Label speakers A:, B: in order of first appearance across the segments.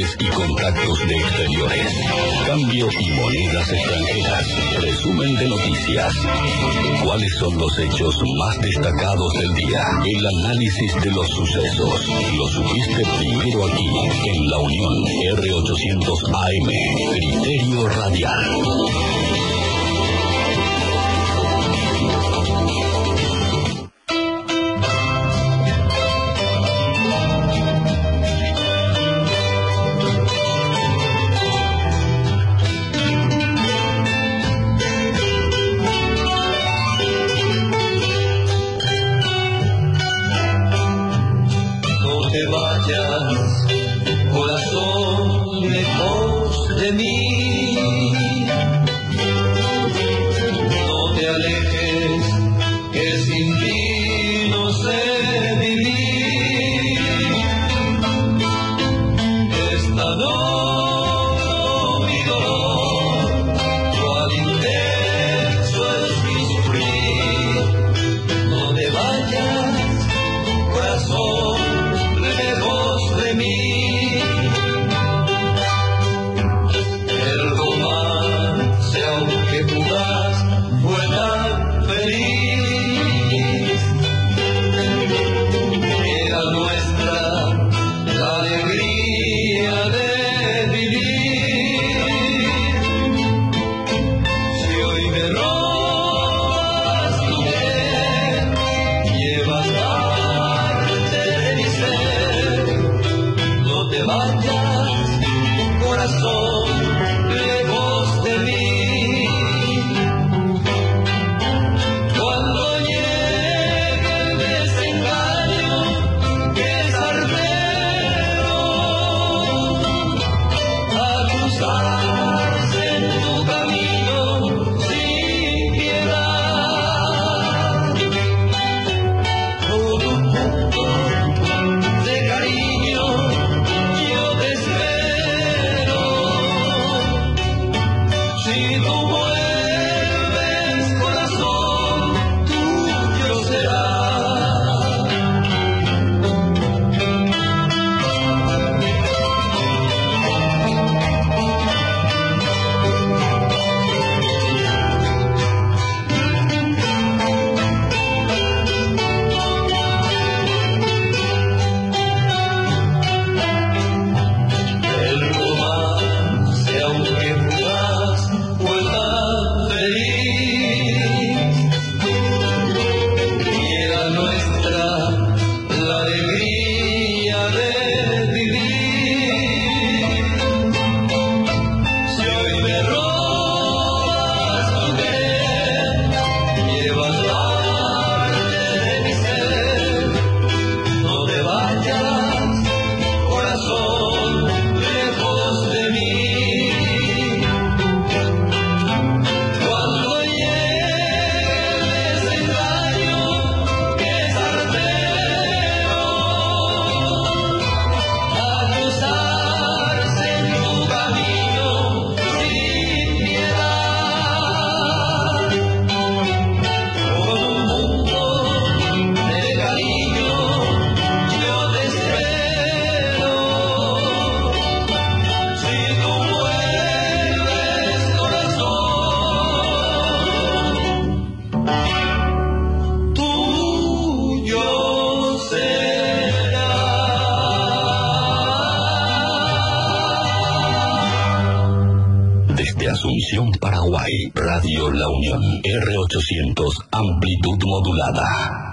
A: nacionales y contactos de exteriores. Cambio y monedas extranjeras. Resumen de noticias. ¿Cuáles son los hechos más destacados del día? El análisis de los sucesos. Lo supiste primero aquí, en La Unión R800 AM. Criterio Radial. Asunción, Paraguay, Radio La Unión, R800, amplitud modulada.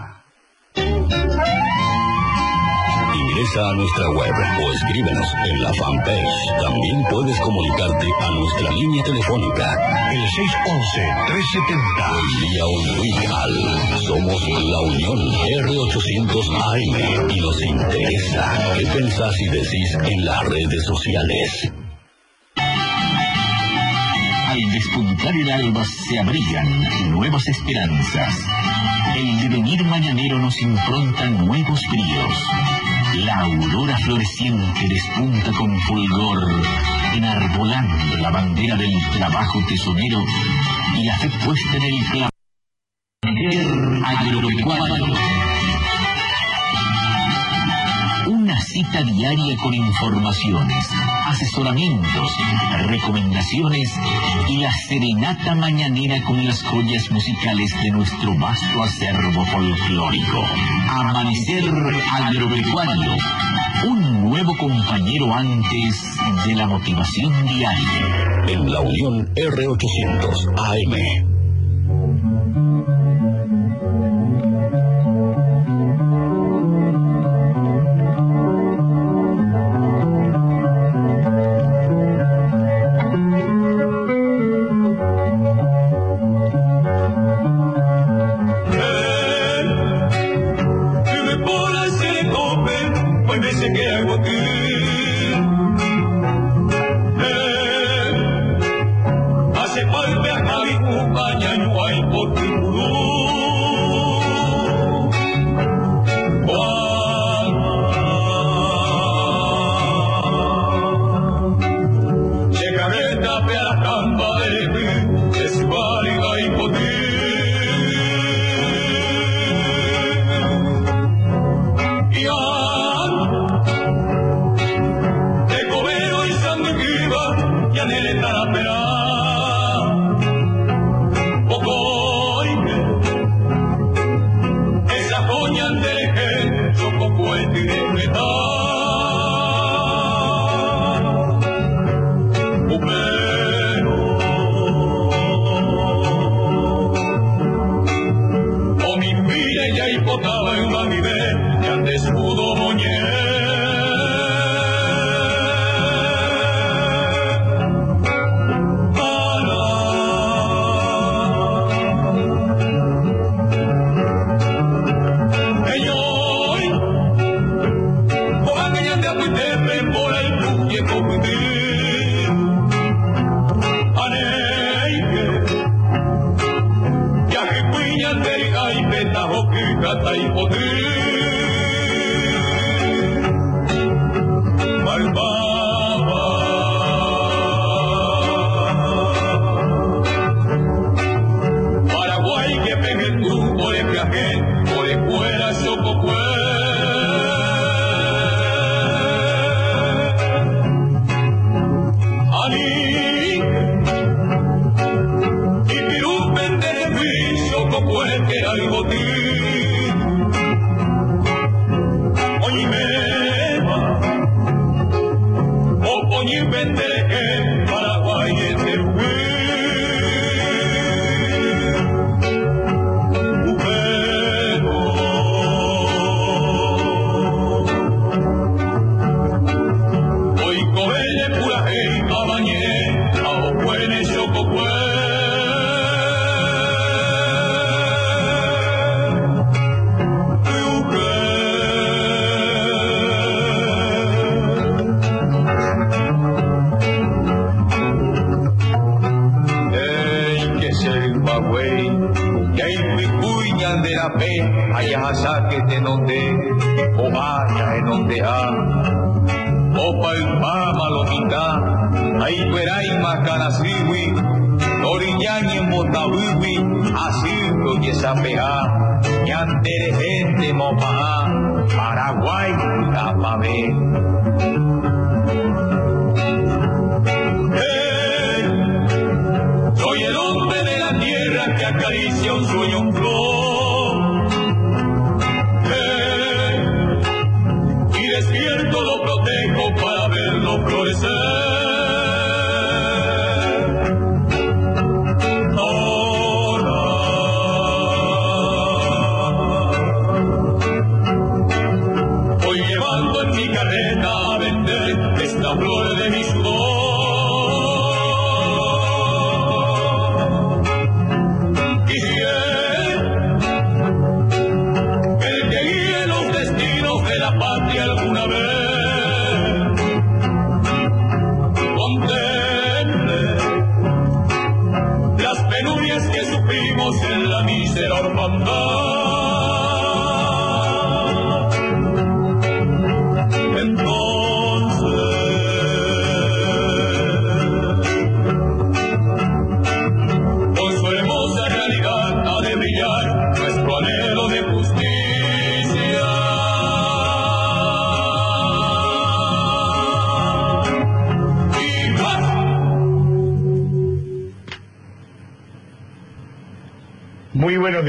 A: Ingresa a nuestra web o escríbenos en la fanpage. También puedes comunicarte a nuestra línea telefónica, el 611-370. Vía Univial. Somos La Unión R800 AM y nos interesa qué pensás y decís en las redes sociales.
B: Al despuntar el alba se abrigan nuevas esperanzas. El devenir mañanero nos impronta nuevos bríos. La aurora floreciente despunta con fulgor, enarbolando la bandera del trabajo tesonero y la fe puesta en el placer agropecuario. Una cita diaria con informaciones, asesoramientos, recomendaciones y la serenata mañanera con las joyas musicales de nuestro vasto acervo folclórico. Amanecer Agropecuario, un nuevo compañero antes de la motivación diaria.
A: En la Unión R800 AM.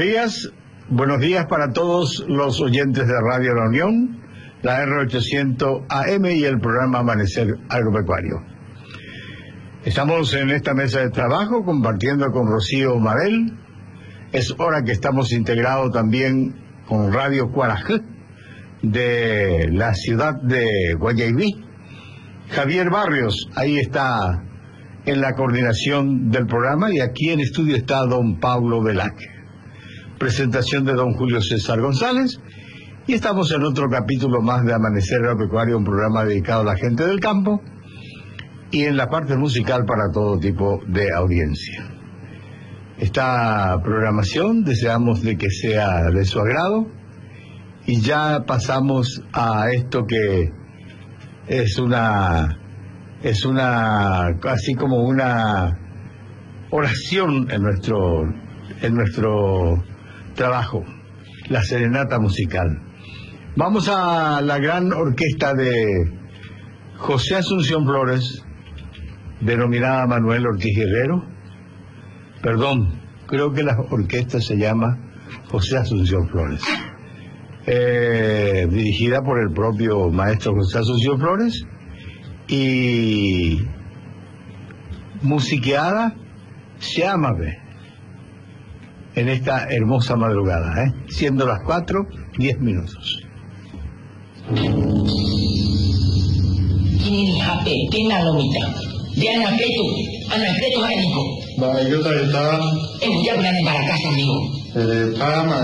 C: Buenos días para todos los oyentes de Radio La Unión, la R800 AM y el programa Amanecer Agropecuario. Estamos en esta mesa de trabajo compartiendo con Rocío Mabel. Es hora que estamos integrados también con Radio Cuarajá de la ciudad de Guayaquil. Javier Barrios, ahí está en la coordinación del programa, y aquí en estudio está don Pablo Velázquez. Presentación de don Julio César González, y estamos en otro capítulo más de Amanecer Agropecuario, un programa dedicado a la gente del campo, y en la parte musical para todo tipo de audiencia. Esta programación deseamos de que sea de su agrado, y ya pasamos a esto que es una así como una oración en nuestro trabajo, la serenata musical. Vamos a la gran orquesta de José Asunción Flores, denominada Manuel Ortiz Guerrero. Perdón, creo que la orquesta se llama José Asunción Flores, dirigida por el propio maestro José Asunción Flores y musiqueada Llámame en esta hermosa madrugada, siendo las 4:10.
D: Ini HP tina lomita. Dia anak itu haniko.
E: Baik itu kita.
D: Dia bukan para casa amigo.
E: Pama.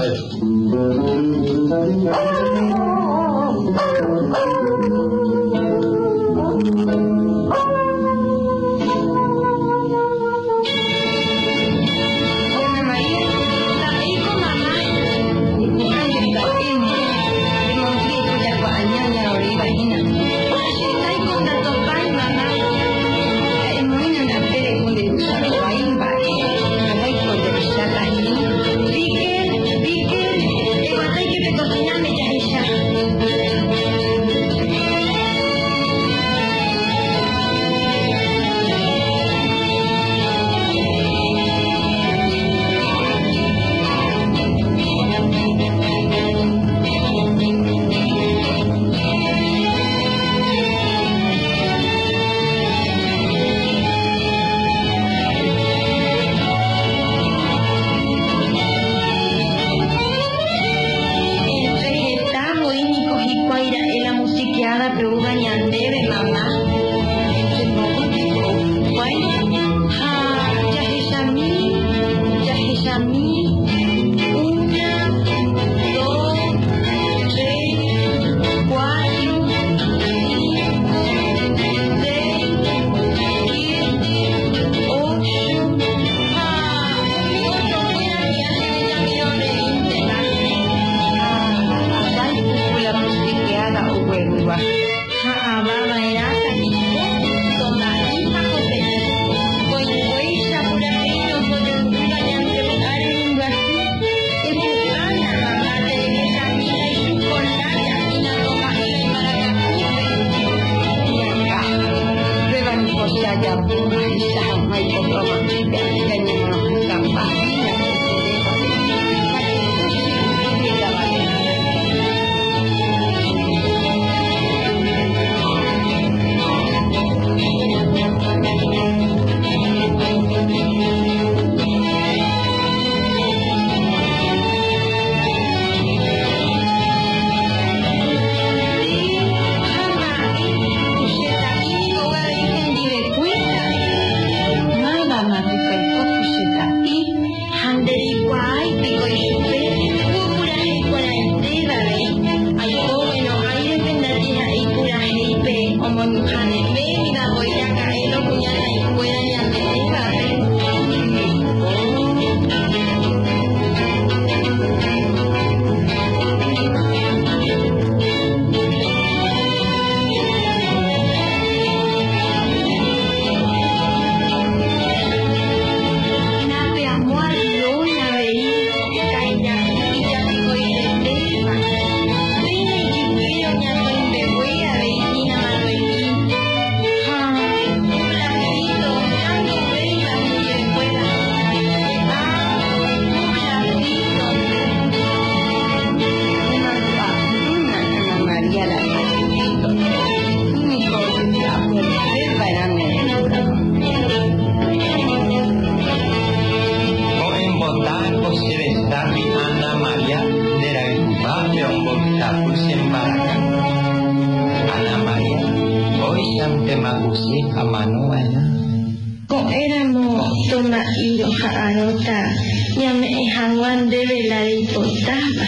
D: tapul sembarangan. Ana Maria, hoy sampai magusi a Manuel.
F: Kok éramos tona iro jaarota, llame hanguan de velar y potaba.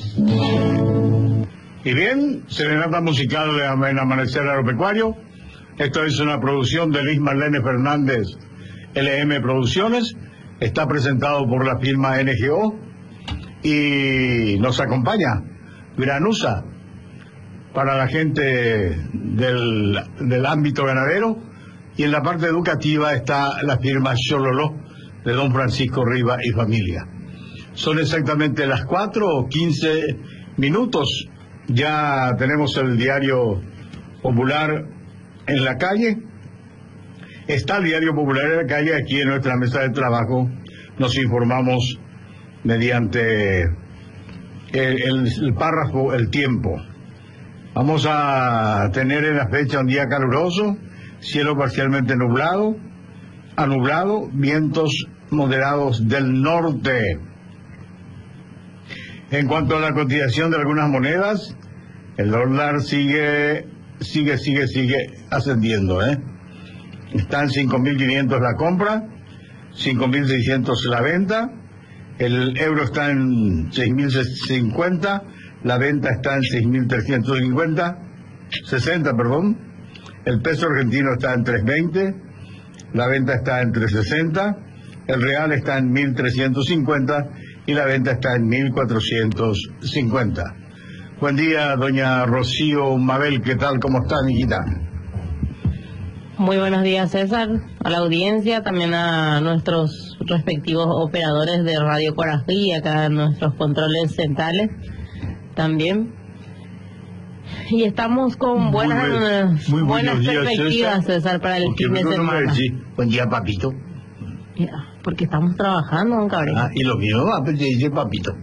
C: Y bien, serenata musical de Amanecer Agropecuario. Esto es una producción de Liz Marlene Fernández, LM Producciones. Está presentado por la firma NGO y nos acompaña Granusa para la gente del ámbito ganadero, y en la parte educativa está la firma Xololó de don Francisco Riva y familia. Son exactamente las 4:15 minutos. Ya tenemos el diario popular en la calle. Está el diario popular en la calle. Aquí en nuestra mesa de trabajo nos informamos mediante el párrafo El Tiempo. Vamos a tener en la fecha un día caluroso, cielo parcialmente nublado, anublado, vientos moderados del norte. En cuanto a la cotización de algunas monedas, el dólar sigue ascendiendo, Está en 5.500 la compra, 5.600 la venta. El euro está en 6.050, la venta está en 60, perdón. El peso argentino está en 3.20, la venta está en 3.60, el real está en 1.350 y la venta está en 1.450. Buen día, doña Rocío Mabel, ¿qué tal? ¿Cómo está, niñita?
G: Muy buenos días, César, a la audiencia, también a nuestros respectivos operadores de Radio Corají, acá en nuestros controles centrales también. Y estamos con buenas perspectivas, César, para el fin de semana.
C: Buen día, papito.
G: Porque estamos trabajando, don Cabrera.
C: Y lo mío, pues dice papito.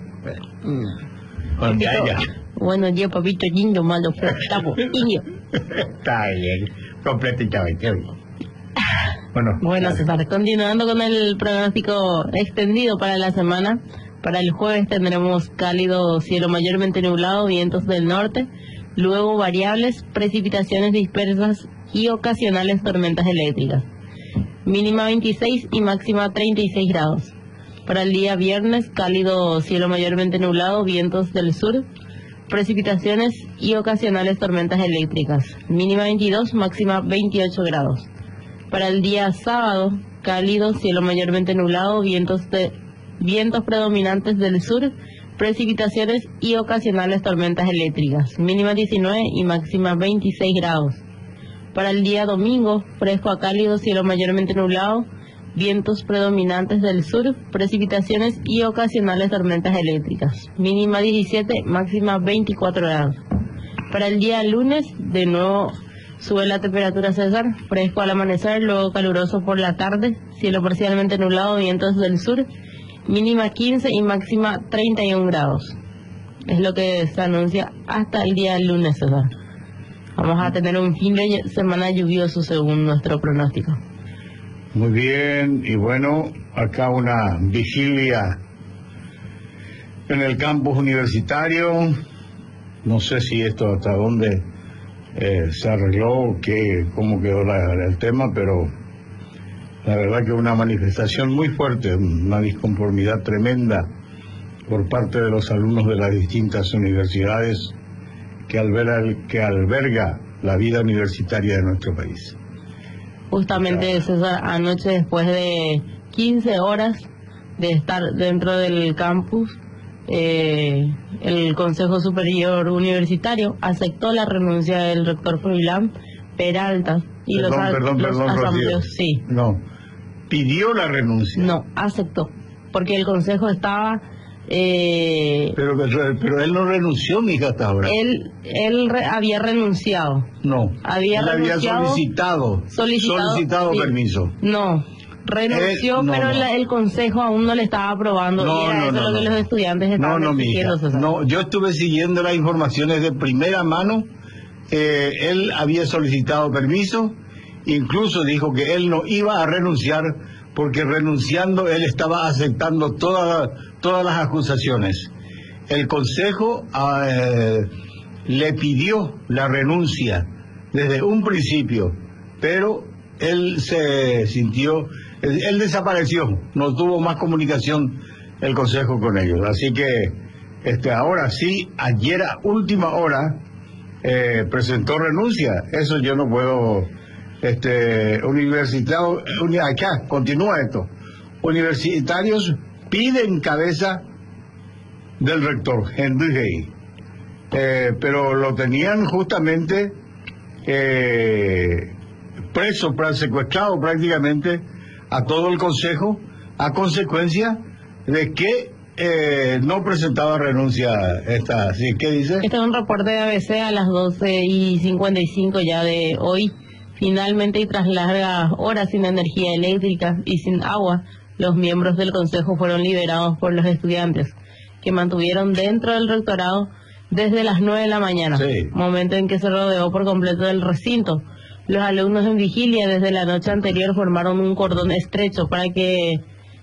G: Buenos días, papito, lindo, malo, estamos, niño.
C: Está bien, completamente bien.
G: Bueno, César, continuando con el pronóstico extendido para la semana. Para el jueves tendremos cálido, cielo mayormente nublado, vientos del norte, luego variables, precipitaciones dispersas y ocasionales tormentas eléctricas. Mínima 26 y máxima 36 grados. Para el día viernes, cálido, cielo mayormente nublado, vientos del sur, precipitaciones y ocasionales tormentas eléctricas. Mínima 22, máxima 28 grados. Para el día sábado, cálido, cielo mayormente nublado, vientos predominantes del sur, precipitaciones y ocasionales tormentas eléctricas. Mínima 19 y máxima 26 grados. Para el día domingo, fresco a cálido, cielo mayormente nublado, vientos predominantes del sur, precipitaciones y ocasionales tormentas eléctricas. Mínima 17, máxima 24 grados. Para el día lunes, de nuevo sube la temperatura, César, fresco al amanecer, luego caluroso por la tarde, cielo parcialmente nublado, vientos del sur, mínima 15 y máxima 31 grados. Es lo que se anuncia hasta el día lunes, César. Vamos a tener un fin de semana lluvioso según nuestro pronóstico.
C: Muy bien, y bueno, acá una vigilia en el campus universitario. No sé si esto hasta dónde se arregló, cómo quedó el tema, pero la verdad que una manifestación muy fuerte, una disconformidad tremenda por parte de los alumnos de las distintas universidades que alberga la vida universitaria de nuestro país.
G: Justamente, César, anoche, después de 15 horas de estar dentro del campus, el Consejo Superior Universitario aceptó la renuncia del rector Froilán Peralta y los asambleos. Sí.
C: No, pidió la renuncia.
G: No, aceptó, porque el Consejo estaba...
C: Pero él no renunció, mija, hasta ahora.
G: Él había renunciado.
C: No.
G: Había
C: solicitado permiso.
G: No, renunció, pero el Consejo aún no le estaba aprobando. Lo que los estudiantes estaban exigiendo.
C: No, yo estuve siguiendo las informaciones de primera mano. Él había solicitado permiso, incluso dijo que él no iba a renunciar, porque renunciando él estaba aceptando todas las acusaciones. El Consejo le pidió la renuncia desde un principio, pero él se sintió, él desapareció, no tuvo más comunicación el Consejo con ellos. Así que ahora sí, ayer a última hora presentó renuncia. Eso yo no puedo. Acá continúa esto. Universitarios piden cabeza del rector Henry Hay, pero lo tenían justamente preso, secuestrado prácticamente a todo el Consejo, a consecuencia de que no presentaba renuncia esta. ¿Sí? ¿Qué dice?
G: Este es un reporte de ABC a las 12:55 ya de hoy. Finalmente, y tras largas horas sin energía eléctrica y sin agua, los miembros del Consejo fueron liberados por los estudiantes, que mantuvieron dentro del rectorado desde las 9 de la mañana, sí, momento en que se rodeó por completo del recinto. Los alumnos en vigilia desde la noche anterior formaron un cordón estrecho para que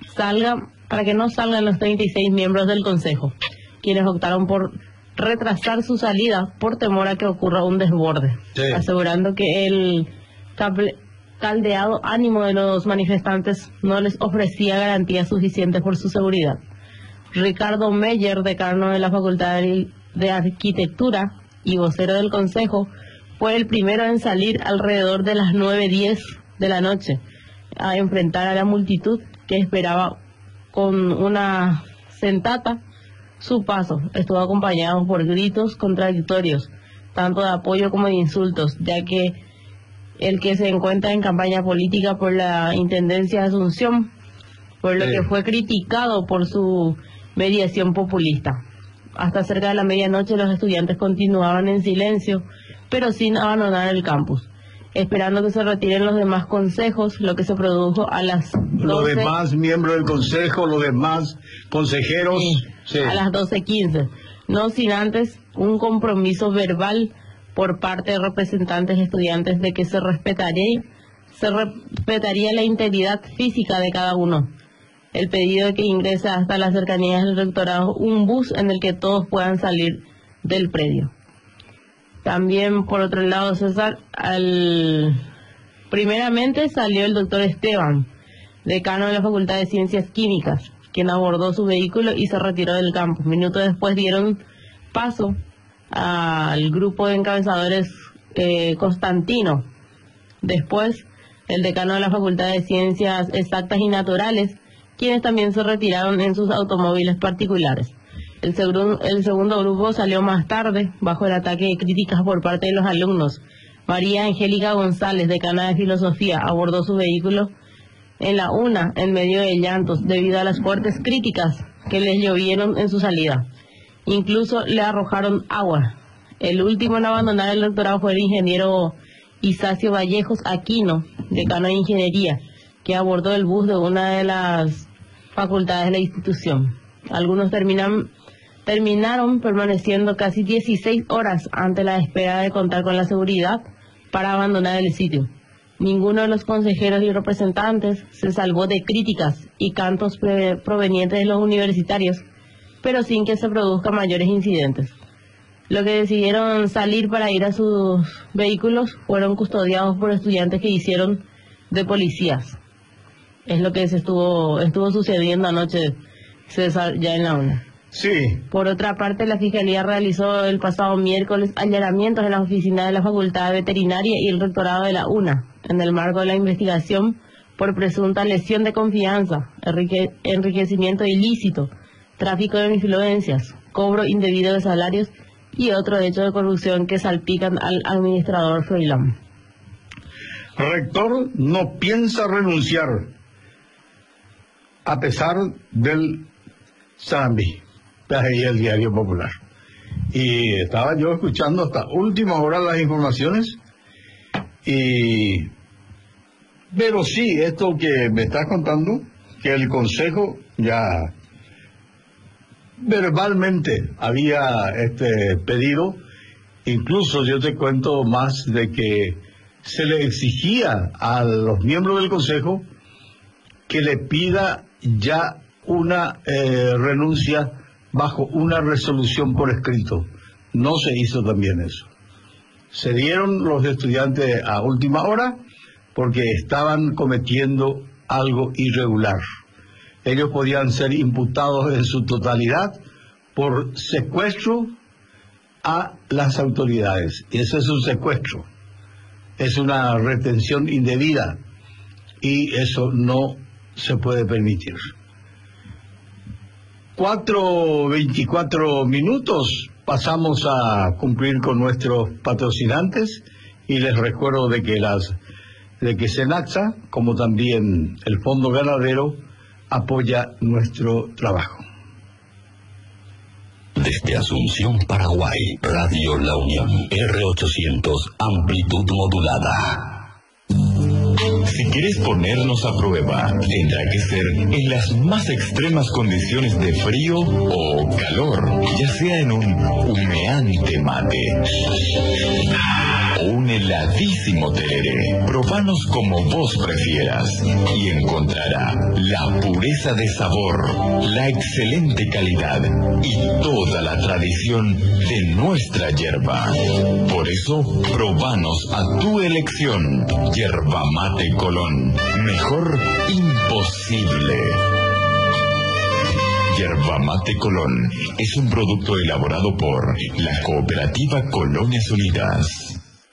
G: no salgan los 36 miembros del Consejo, quienes optaron por retrasar su salida por temor a que ocurra un desborde, sí, asegurando que el caldeado ánimo de los manifestantes no les ofrecía garantías suficientes por su seguridad. Ricardo Meyer, decano de la Facultad de Arquitectura y vocero del Consejo, fue el primero en salir alrededor de las 9:10 de la noche a enfrentar a la multitud que esperaba con una sentata su paso. Estuvo acompañado por gritos contradictorios, tanto de apoyo como de insultos, ya que el que se encuentra en campaña política por la Intendencia de Asunción, por lo que fue criticado por su mediación populista. Hasta cerca de la medianoche los estudiantes continuaban en silencio, pero sin abandonar el campus, esperando que se retiren los demás consejos, lo que se produjo a las 12.
C: Los demás miembros del Consejo, los demás consejeros.
G: Sí. A las 12:15. No sin antes un compromiso verbal por parte de representantes estudiantes de que se respetaría la integridad física de cada uno. El pedido de que ingrese hasta las cercanías del rectorado un bus en el que todos puedan salir del predio. También, por otro lado, César, primeramente salió el doctor Esteban, decano de la Facultad de Ciencias Químicas, quien abordó su vehículo y se retiró del campus. Minutos después dieron paso al grupo de encabezadores Constantino. Después, el decano de la Facultad de Ciencias Exactas y Naturales, quienes también se retiraron en sus automóviles particulares. El segundo grupo salió más tarde, bajo el ataque de críticas por parte de los alumnos. María Angélica González, decana de Filosofía, abordó su vehículo en la UNA en medio de llantos debido a las fuertes críticas que les llovieron en su salida. Incluso le arrojaron agua. El último en abandonar el doctorado fue el ingeniero Isacio Vallejos Aquino, decano de Ingeniería, que abordó el bus de una de las facultades de la institución. Algunos terminaron permaneciendo casi 16 horas ante la espera de contar con la seguridad para abandonar el sitio. Ninguno de los consejeros y representantes se salvó de críticas y cantos provenientes de los universitarios, pero sin que se produzcan mayores incidentes. Los que decidieron salir para ir a sus vehículos fueron custodiados por estudiantes que hicieron de policías. Es lo que estuvo sucediendo anoche, César, ya en la UNA.
C: Sí.
G: Por otra parte, la Fiscalía realizó el pasado miércoles allanamientos en las oficinas de la Facultad de Veterinaria y el rectorado de la UNA, en el marco de la investigación por presunta lesión de confianza, enriquecimiento ilícito, tráfico de influencias, cobro indebido de salarios y otro hecho de corrupción que salpican al administrador Froilán.
C: Rector no piensa renunciar a pesar del Sarandí, ahí el Diario Popular. Y estaba yo escuchando hasta última hora las informaciones, pero sí, esto que me estás contando, que el Consejo ya verbalmente había pedido, incluso yo te cuento más de que se le exigía a los miembros del Consejo que le pida ya una renuncia bajo una resolución por escrito, no se hizo también eso. Se dieron los estudiantes a última hora porque estaban cometiendo algo irregular. Ellos podían ser imputados en su totalidad por secuestro a las autoridades. Y eso es un secuestro, es una retención indebida y eso no se puede permitir. 4:24 minutos, pasamos a cumplir con nuestros patrocinantes y les recuerdo de que Senaxa, como también el Fondo Ganadero, apoya nuestro trabajo.
A: Desde Asunción, Paraguay, Radio La Unión, R800, amplitud modulada.
B: Si quieres ponernos a prueba, tendrá que ser en las más extremas condiciones de frío o calor, ya sea en un humeante mate o un heladísimo tereré. Probanos como vos prefieras y encontrará la pureza de sabor, la excelente calidad y toda la tradición de nuestra yerba. Por eso, probanos a tu elección. Yerba Mate Colón. Mejor imposible. Yerba Mate Colón es un producto elaborado por la Cooperativa Colonias Unidas.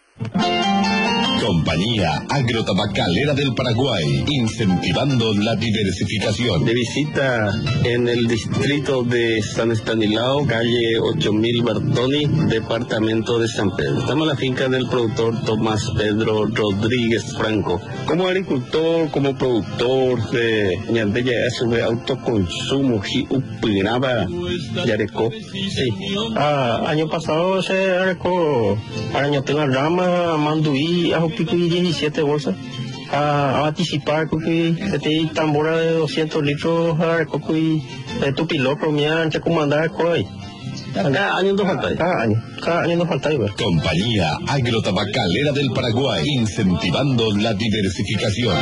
A: Compañía Agrotabacalera del Paraguay, incentivando la diversificación.
H: De visita en el distrito de San Estanislao, calle 8000 Bartoni, departamento de San Pedro. Estamos en la finca del productor Tomás Pedro Rodríguez Franco. Como agricultor, como productor de ñandeya de autoconsumo, upinaba yareco. Sí. Año pasado se arecó arañatela rama, manduí, pico y 17 bolsas a participar porque este tambora de 200 litros a coco y tu piloto me han comandar con cada año nos falta, cada año nos falta igual.
A: Compañía Agrotabacalera del Paraguay, incentivando la diversificación.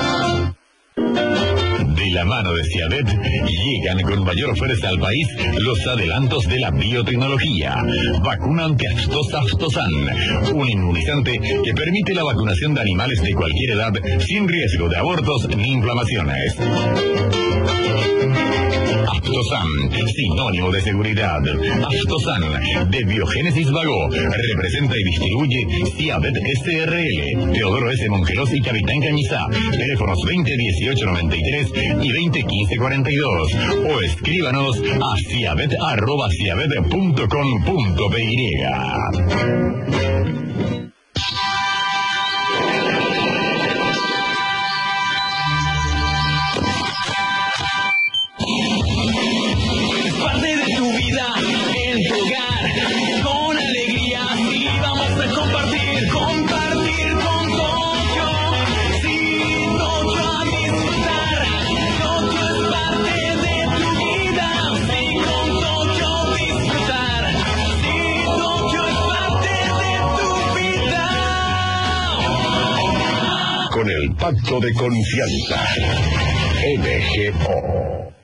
A: De la mano de Ciavet llegan con mayor fuerza al país los adelantos de la biotecnología. Vacuna antiaftosa Aftosan, un inmunizante que permite la vacunación de animales de cualquier edad sin riesgo de abortos ni inflamaciones. Aftosan, sinónimo de seguridad. Aftosan, de Biogénesis Vago, representa y distribuye Ciavet SRL, Teodoro S. Mongelos y Capitán Cañizá. Teléfonos 2018-93 y 2015-42. O escríbanos a ciavet@ciavet.com.py. Con el pacto de confianza. MGO.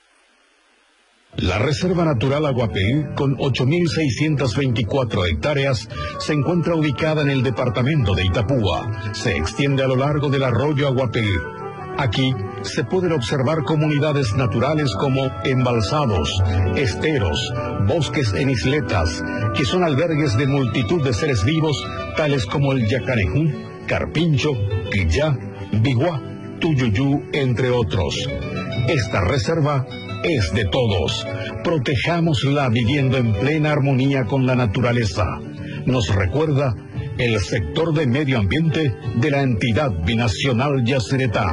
I: La Reserva Natural Aguapé, con 8.624 hectáreas, se encuentra ubicada en el departamento de Itapúa. Se extiende a lo largo del arroyo Aguapé. Aquí se pueden observar comunidades naturales como embalsados, esteros, bosques en isletas, que son albergues de multitud de seres vivos, tales como el yacarejú, carpincho, quillá, biguá, tuyuyú, entre otros. Esta reserva es de todos. Protejámosla viviendo en plena armonía con la naturaleza. Nos recuerda el sector de medio ambiente de la entidad binacional Yacyretá.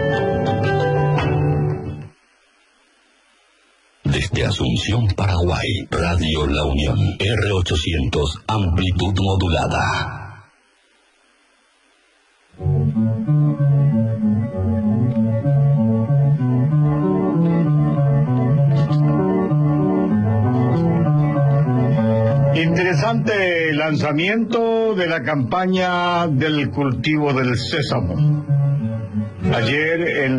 A: Desde Asunción, Paraguay, Radio La Unión, R800, amplitud modulada.
C: Interesante lanzamiento de la campaña del cultivo del sésamo. Ayer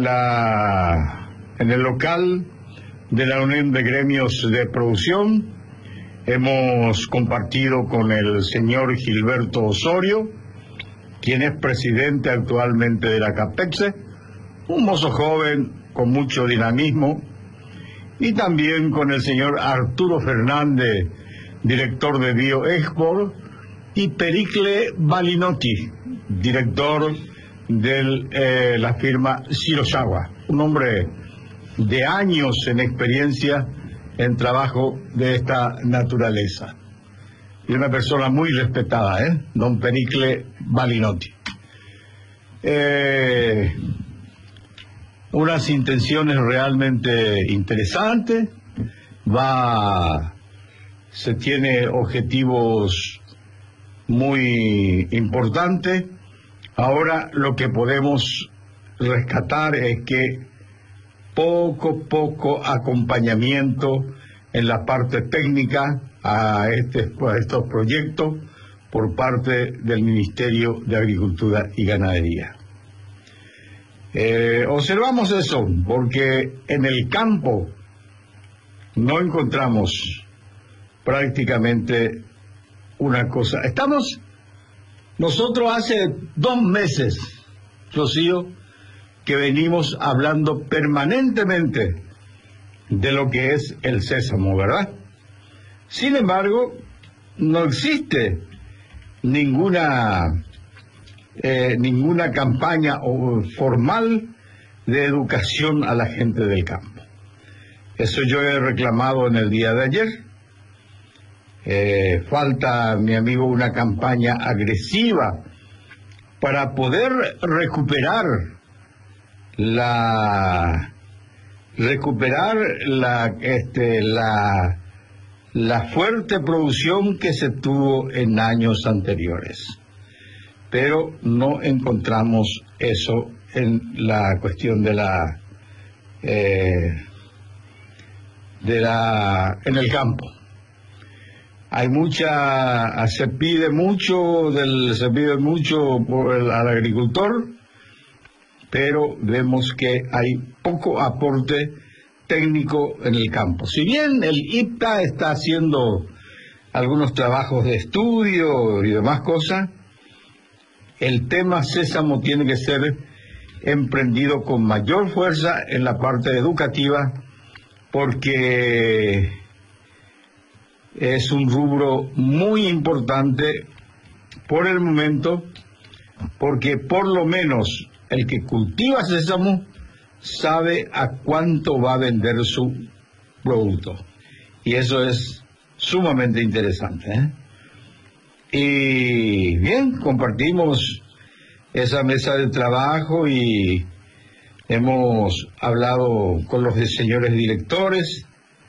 C: en el local de la Unión de Gremios de Producción Hemos compartido con el señor Gilberto Osorio, quien es presidente actualmente de la CAPEXE, un mozo joven con mucho dinamismo, y también con el señor Arturo Fernández, director de BioExport, y Pericle Balinotti, director de la firma Shirosawa, un hombre de años en experiencia en trabajo de esta naturaleza. Y una persona muy respetada, don Pericle Balinotti. Unas intenciones realmente interesantes, se tiene objetivos muy importantes. Ahora lo que podemos rescatar es que poco acompañamiento en la parte técnica a estos proyectos por parte del Ministerio de Agricultura y Ganadería. Observamos eso porque en el campo no encontramos prácticamente una cosa. Nosotros hace 2 meses, Rocío, que venimos hablando permanentemente de lo que es el sésamo, ¿verdad? Sin embargo, no existe ninguna campaña formal de educación a la gente del campo. Eso yo he reclamado en el día de ayer. Falta, mi amigo, una campaña agresiva para poder recuperar la fuerte producción que se tuvo en años anteriores. Pero no encontramos eso en la cuestión en el campo. Se pide mucho al agricultor, pero vemos que hay poco aporte técnico en el campo. Si bien el IPTA está haciendo algunos trabajos de estudio y demás cosas, el tema sésamo tiene que ser emprendido con mayor fuerza en la parte educativa, porque es un rubro muy importante por el momento, porque por lo menos el que cultiva sésamo sabe a cuánto va a vender su producto. Y eso es sumamente interesante, Y bien, compartimos esa mesa de trabajo y hemos hablado con los señores directores.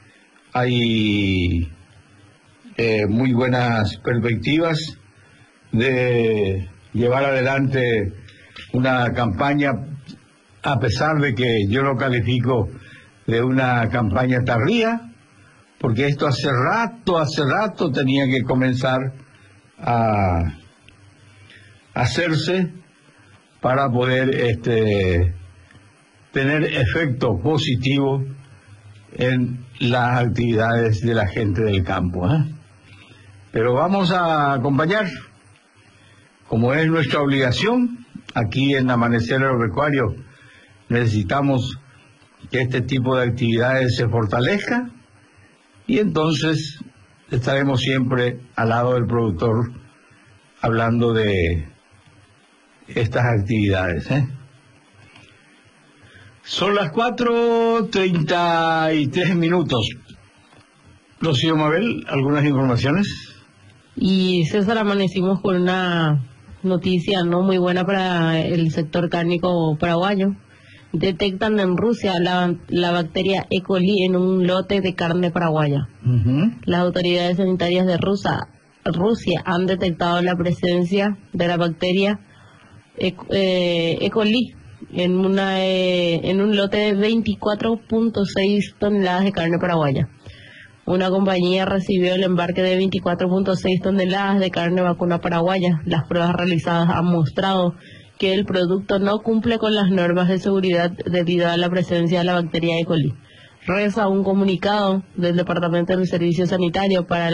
C: Hay muy buenas perspectivas de llevar adelante una campaña, a pesar de que yo lo califico de una campaña tardía, porque esto hace rato tenía que comenzar a hacerse para poder tener efecto positivo en las actividades de la gente del campo, Pero vamos a acompañar, como es nuestra obligación, aquí en Amanecer Agropecuario. Necesitamos que este tipo de actividades se fortalezca y entonces estaremos siempre al lado del productor hablando de estas actividades. Son las 4:33. Rocío Mabel, ¿algunas informaciones?
G: Y César, amanecimos con una noticia no muy buena para el sector cárnico paraguayo. Detectan en Rusia la bacteria E. coli en un lote de carne paraguaya. Las autoridades sanitarias de Rusia han detectado la presencia de la bacteria E. coli en un lote de 24.6 toneladas de carne paraguaya. Una compañía recibió el embarque de 24.6 toneladas de carne vacuna paraguaya. Las pruebas realizadas han mostrado que el producto no cumple con las normas de seguridad debido a la presencia de la bacteria E. coli. reza un comunicado del Departamento del Servicio Sanitario para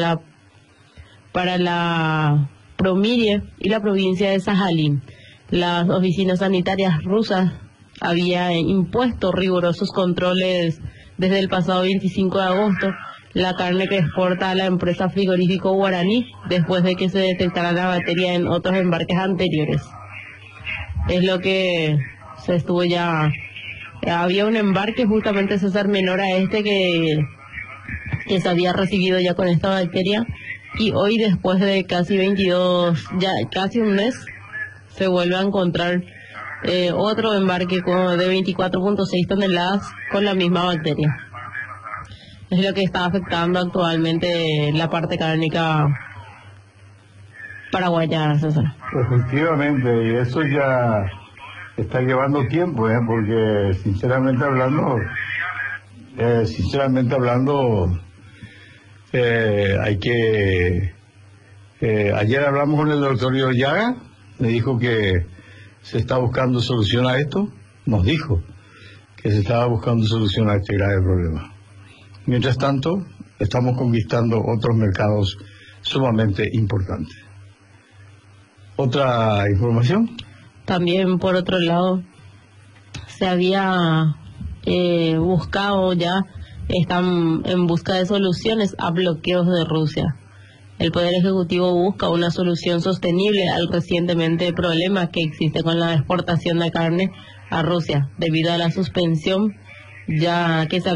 G: la Promirie y la provincia de Sajalín. Las oficinas sanitarias rusas habían impuesto rigurosos controles desde el pasado 25 de agosto la carne que exporta a la empresa frigorífico Guaraní después de que se detectara la bacteria en otros embarques anteriores. Es lo que se estuvo ya... Había un embarque justamente, César, menor a este que se había recibido ya con esta bacteria, y hoy, después de casi 22, ya casi un mes, se vuelve a encontrar otro embarque de 24.6 toneladas con la misma bacteria. Es lo que está afectando actualmente la parte cárnica paraguaya, César.
C: Efectivamente, y eso ya está llevando tiempo, porque sinceramente hablando, hay que... ayer hablamos con el doctor Llaga, me dijo que se está buscando solución a esto, nos dijo que se estaba buscando solución a este grave problema. Mientras tanto, estamos conquistando otros mercados sumamente importantes. ¿Otra información?
G: También, por otro lado, se había buscado ya, están en busca de soluciones a bloqueos de Rusia. El Poder Ejecutivo busca una solución sostenible al recientemente problema que existe con la exportación de carne a Rusia, debido a la suspensión ya que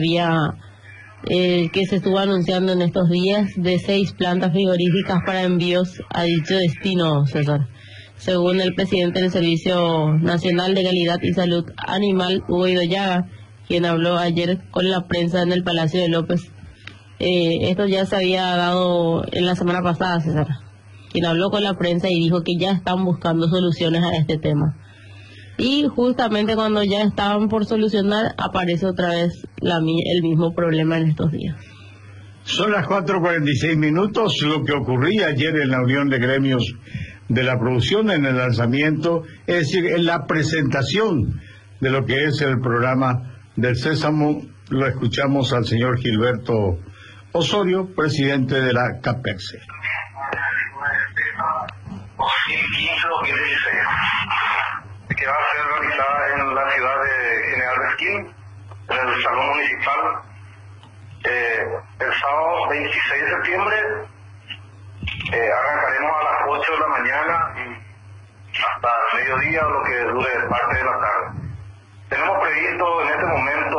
G: se estuvo anunciando en estos días de 6 plantas frigoríficas para envíos a dicho destino, César. Según el presidente del Servicio Nacional de Calidad y Salud Animal, Hugo Llaga, quien habló ayer con la prensa en el Palacio de López. Esto ya se había dado en la semana pasada, César, quien habló con la prensa y dijo que ya están buscando soluciones a este tema. Y justamente cuando ya estaban por solucionar, aparece otra vez el mismo problema en estos días.
C: Son las 4:46 minutos, lo que ocurría ayer en la Unión de Gremios de la Producción, en el lanzamiento, es decir, en la presentación de lo que es el programa del Sésamo. Lo escuchamos al señor Gilberto Osorio, presidente de la CAPERSE.
J: Que va a ser realizada en la ciudad de General Esquín, en el Salón Municipal, el sábado 26 de septiembre. Arrancaremos a las 8 de la mañana y hasta mediodía, o lo que dure parte de la tarde. Tenemos previsto en este momento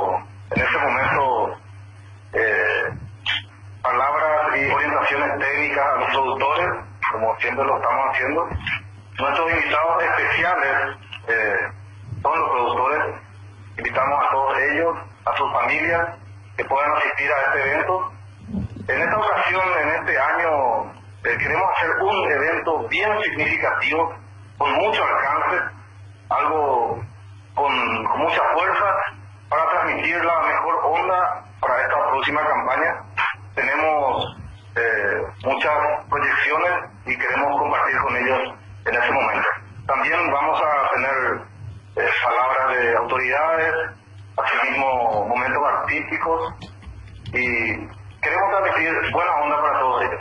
J: palabras y orientaciones técnicas a los productores, como siempre lo estamos haciendo. Nuestros invitados especiales son los productores. Invitamos a todos ellos, a sus familias, que puedan asistir a este evento. En esta ocasión, en este año, queremos hacer un evento bien significativo, con mucho alcance, algo con mucha fuerza, para transmitir la mejor onda para esta próxima campaña. Tenemos muchas proyecciones y queremos compartir con ellos en ese momento. También vamos a tener palabras de autoridades, asimismo momentos artísticos, y queremos transmitir buena onda para todos ellos.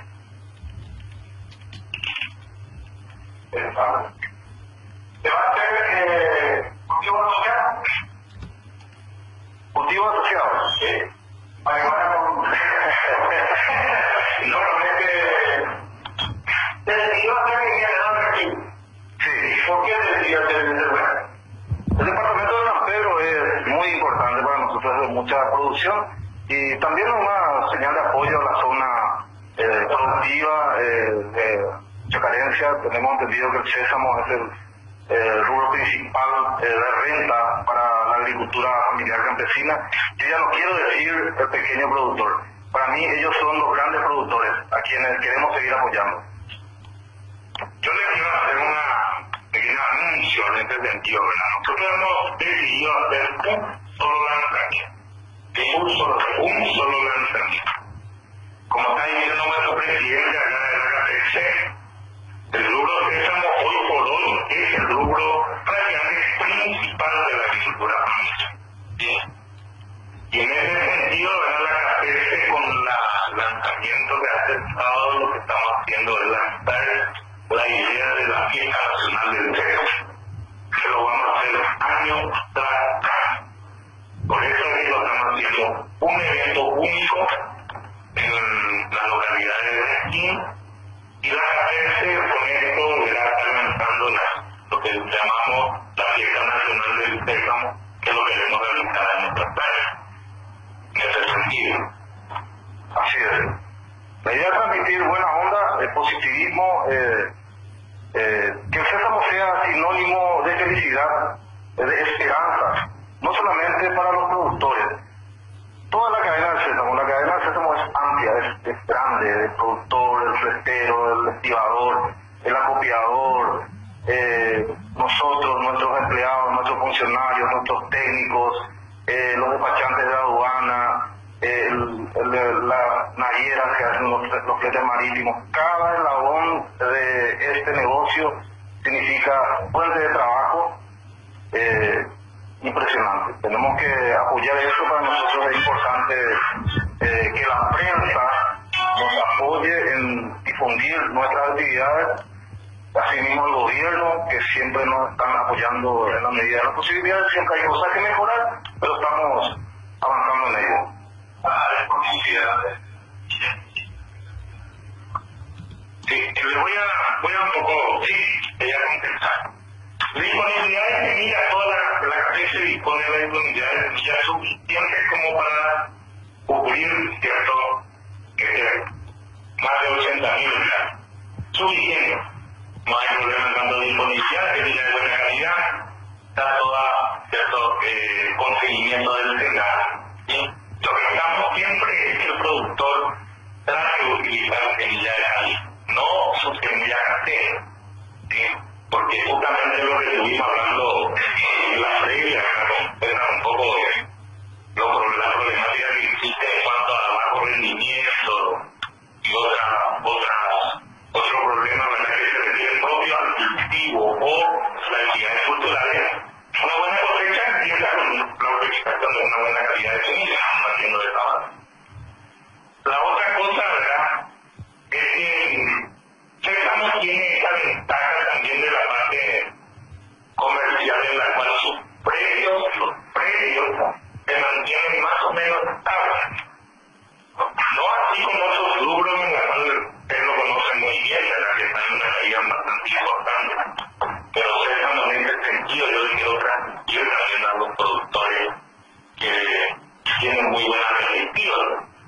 J: ¿Se va a hacer cultivo asociado? ¿Cultivo asociado? Sí. Normalmente se decidió hacer en General Esquín. Sí. ¿Por qué se decidió hacer en ese lugar? El departamento de San Pedro es muy importante para nosotros, de mucha producción, y también una señal de apoyo a la zona productiva de Chacarencia. Tenemos entendido que el sésamo es el rubro principal de renta para la agricultura familiar campesina. Yo ya no quiero decir el pequeño productor. Para mí ellos son los grandes productores a quienes queremos seguir apoyando. Yo les quiero hacer una pequeña anuncio en este sentido, ¿verdad? Nosotros hemos decidido hacer un solo lanzamiento. Un solo lanzamiento. Como está diciendo nuestro presidente acá de la KPC, el rubro sésamo hoy por hoy es el rubro prácticamente principal de la agricultura familiar. ¿Sí? Y en ese creo que hace sábado lo que estamos haciendo es lanzar la idea de la fiesta nacional del sexo, que lo vamos a hacer año tras año. Por eso es que lo estamos haciendo un evento único en las localidades de Esquín, y la CAPECSE con esto irá lanzando lo que llamamos la fiesta nacional del sésamo, que lo queremos realizar en nuestras playas. En ese sentido. Así es. La idea es transmitir buena onda, positivismo, que el sésamo sea sinónimo de felicidad, de esperanza, no solamente para los productores. Toda la cadena del sésamo es amplia, es grande, el productor, el fresquero, el estibador, el acopiador, nosotros, nuestros empleados, nuestros funcionarios, nuestros técnicos, los despachantes de la aduana, las navieras que hacen los fletes marítimos. Cada eslabón de este negocio significa fuente de trabajo impresionante. Tenemos que apoyar eso. Para nosotros es importante que la prensa nos apoye en difundir nuestras actividades, asimismo el gobierno, que siempre nos están apoyando en la medida de las posibilidades. Siempre hay cosas que mejorar, pero estamos avanzando en ello. Sí, le voy a un poco, sí, voy a contestar. La disponibilidad de semillas, toda la CAPECSE dispone de la disponibilidad de semillas suficientes como para cubrir, ¿cierto?, más de 80.000 ya. Suficiente. No hay problema en cuanto a disponibilidad, semilla de buena calidad, está toda, ¿cierto?, con seguimiento del SENAR. ¿Sí? Lo que estamos siempre es que el productor trate de utilizar semilla de calidad, no su semilla casera. ¿Sí? Porque justamente lo que estuvimos hablando en la previa era un poco la problemática que existe en cuanto a bajo rendimiento y otro problema que se refiere propio al cultivo o las actividades culturales. Una buena cosecha empieza con la utilización de una buena calidad de semilla, haciendo de trabajo. La otra cosa, ¿verdad?, es que Sésamo tiene esa ventaja también de la parte comercial, en la cual los precios se mantienen más o menos estables. No así como esos rubros en la cual ustedes lo conocen muy bien, ¿verdad?, que están en una caída bastante importante. Pero Sésamo en ese sentido yo le quiero transmitir también a los productores que tienen muy buenas perspectivas.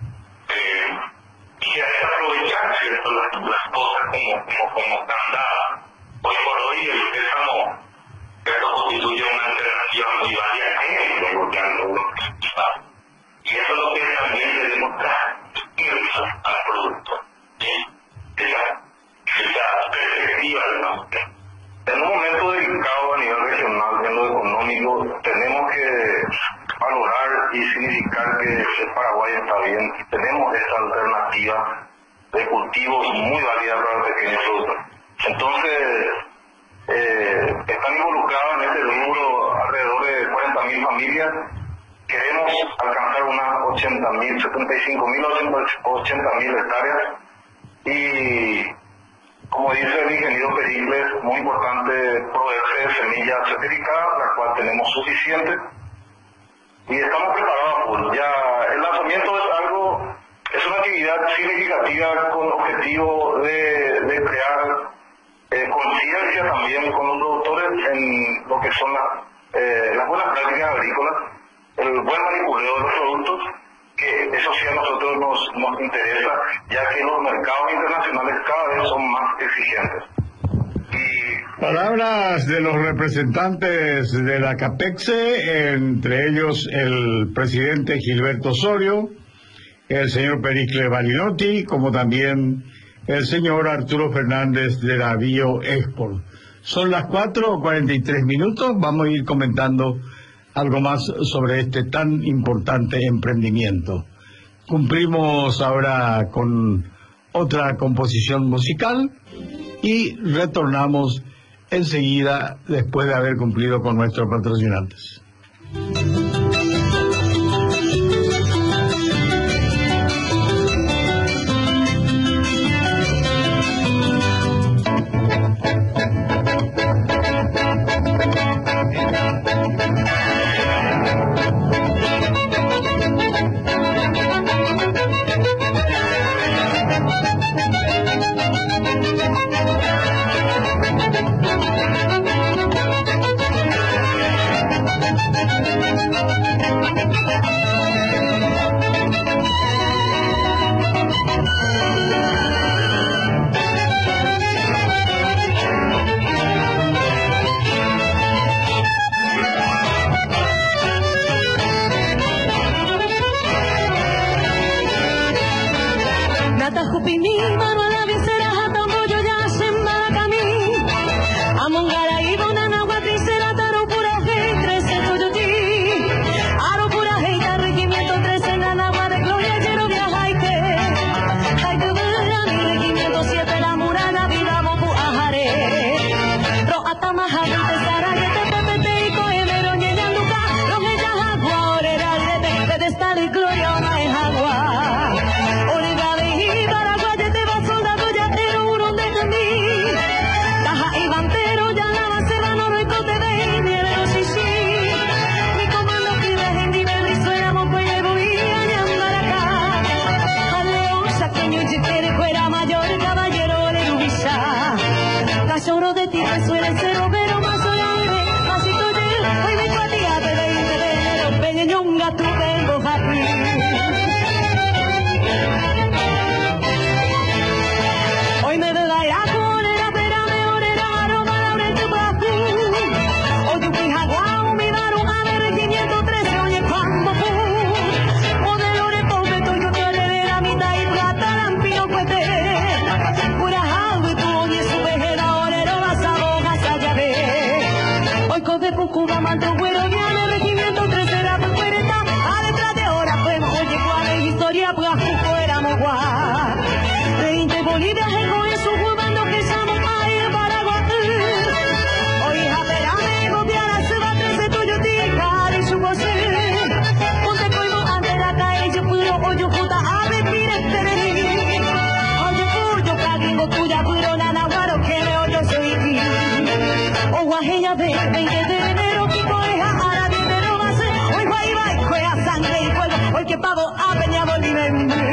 J: Y hay que aprovechar, ¿cierto?, las cosas como están dadas. Hoy por hoy el sésamo, ¿cierto?, constituye una alternativa muy válida en el colombiano. Y eso es lo que también le demuestra al producto. ¿Sí? Esa perspectiva, ¿no? En un momento delicado a nivel regional, en lo económico, tenemos que valorar y significar que el Paraguay está bien y tenemos esta alternativa de cultivos muy válida para los pequeños productores. Entonces, están involucrados en este rubro alrededor de 40.000 familias. Queremos alcanzar unas 80.000, 75.000 o 80.000 hectáreas. Y como dice el ingeniero Pericles, muy importante proveerse de semillas certificadas, la cual tenemos suficiente. Y estamos preparados. Ya el lanzamiento es una actividad significativa con objetivo de crear conciencia también con los productores en lo que son las buenas prácticas agrícolas, el buen manipuleo de los productos, que eso sí a nosotros nos interesa, ya que los mercados internacionales cada vez son más exigentes.
C: Palabras de los representantes de la CAPECSE, entre ellos el presidente Gilberto Osorio, el señor Pericles Balinotti, como también el señor Arturo Fernández de la BioExport. Son las 4:43. Vamos a ir comentando algo más sobre este tan importante emprendimiento. Cumplimos ahora con otra composición musical y retornamos enseguida después de haber cumplido con nuestros patrocinantes.
K: Jupini, Manuel la visera, Jatamboyo, ya se Maracamí. Amongara y Bonana, Guatricera, Taro Pura Hey, 13 Toyotí. Aro Pura Hey, Regimiento 13 en Anagua de Gloria, Yerovia, Jaite. Jaite Vela, mi Regimiento 7, La Murana, Vida, Mopu, Ajare. Ro Atamaja, Sara, Yete, Pepe, Ico, Emero, Ñeña, Luca, Rogeya, Jagua, Orera, Rete, Pedestal y Gloria, Ona, en Jagua. Orega de Ibaragua, Yete, Basolda, Goya, Ero, Urón de Camí. Taja y Bantero, ya la base, Banoro, y Cote de Nievero, Sisi. Mi comando, Pibes, en Nivel, y Suena, Moncuella, y Bobilla, Ñambaracá. Aleón, Saqueño, y Chiquere, Fuera Mayor, Caballero, Lerubisa. Cachorro de ti, suele ser overo, más orable, pasito de hoy mi cuatía de 20 de enero, Peñeñonga, tú vengo, Japi. Hoy me veo allá con era, espérame, orera, aroma, laurel, tu papu. Oye, un pijaguao, mi varón, a ver, 513, oye, cuando fu. Modelo de tope, tuyo, yo le de la mitad y plata, lampino, cuete. Pura jagua, y tú, oye, su vejera, orero, vas a bojas, allá ve. Hoy coge Pucuba, manto, güero, viene, regimiento 13, la puerta, a detrás de hora, pues, oye, cuál es historia, pues, fuera, mogua. 20 Bolivia, Jego, en su jugando, que estamos ahí en Paraguay. Hoy, japerame, copiara, se va 13, tuyo, tica, y su voce. Ponte coibo, ante la calle, yo pudo, oye, puta, ave, pire, terení. Oye, puyo, caguingo, tuya, pudo, nanaguaro, que me oyo, soy aquí. O guajeña, 20 de enero, Kiko, deja, ahora, 10 de enero, va a ser. Hoy, guay, juega sangre y fuego, hoy que pavo, a Peña Bolívar.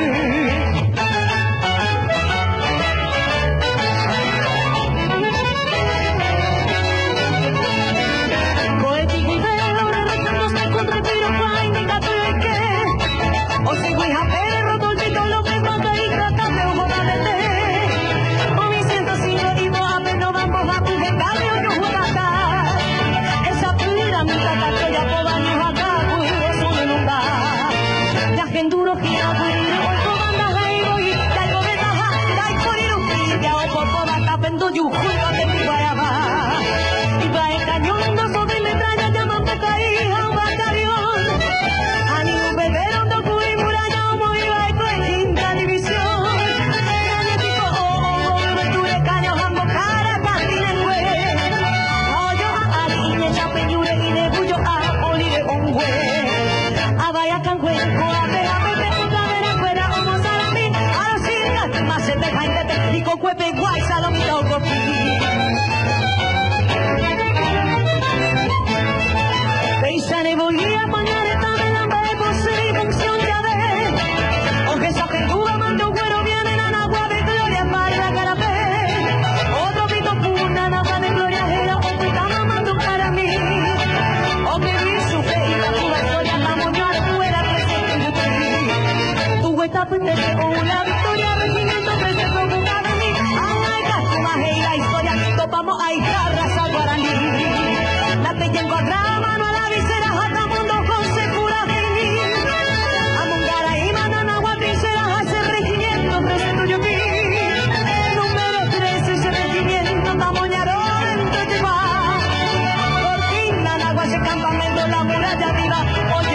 K: O si voy a perro, toltito, lo que manda y trata de ojo de té. O mi 105 y vos a ver, no vamos a pujar, cambio, no juega acá. Esa pura, mi tata, ya puedo años acá, cuido, son en un bar. Ya gente duro, gira, cuido, hoy comanda, ahí voy, ya yo me taja, ya por ir un día, o por toda tapendo, yo juego, te digo allá va. Y va el cañón, no sobre metralla, llaman de caí, a un batallón. A ningún bebé, no Cuepe guay, salomito, copi. Pensar en Bolivia, mañana está en la de poseer y función ya ve. Aunque esa gentuga mando güero viene en Anagua de Gloria para la carapé. Otro pito puna, nada de Gloria, era un pitama mando para mí. Aunque vi su fe y la tuba historia, la moñar fuera presente en YouTube. Tu vuelta pues te llegó una victoria, regimiento presente con la historia, topamos a Icarras al Guaraní. La te llego atrás, mano a la visera, jata mundo con secura gení. A Mongara y Manana, Guatricera, hace regimiento, 13 tuyo aquí. Número 13, ese regimiento, Tamoñarón, entre te va. Cortina, Nagua, ese campamento, la muralla arriba,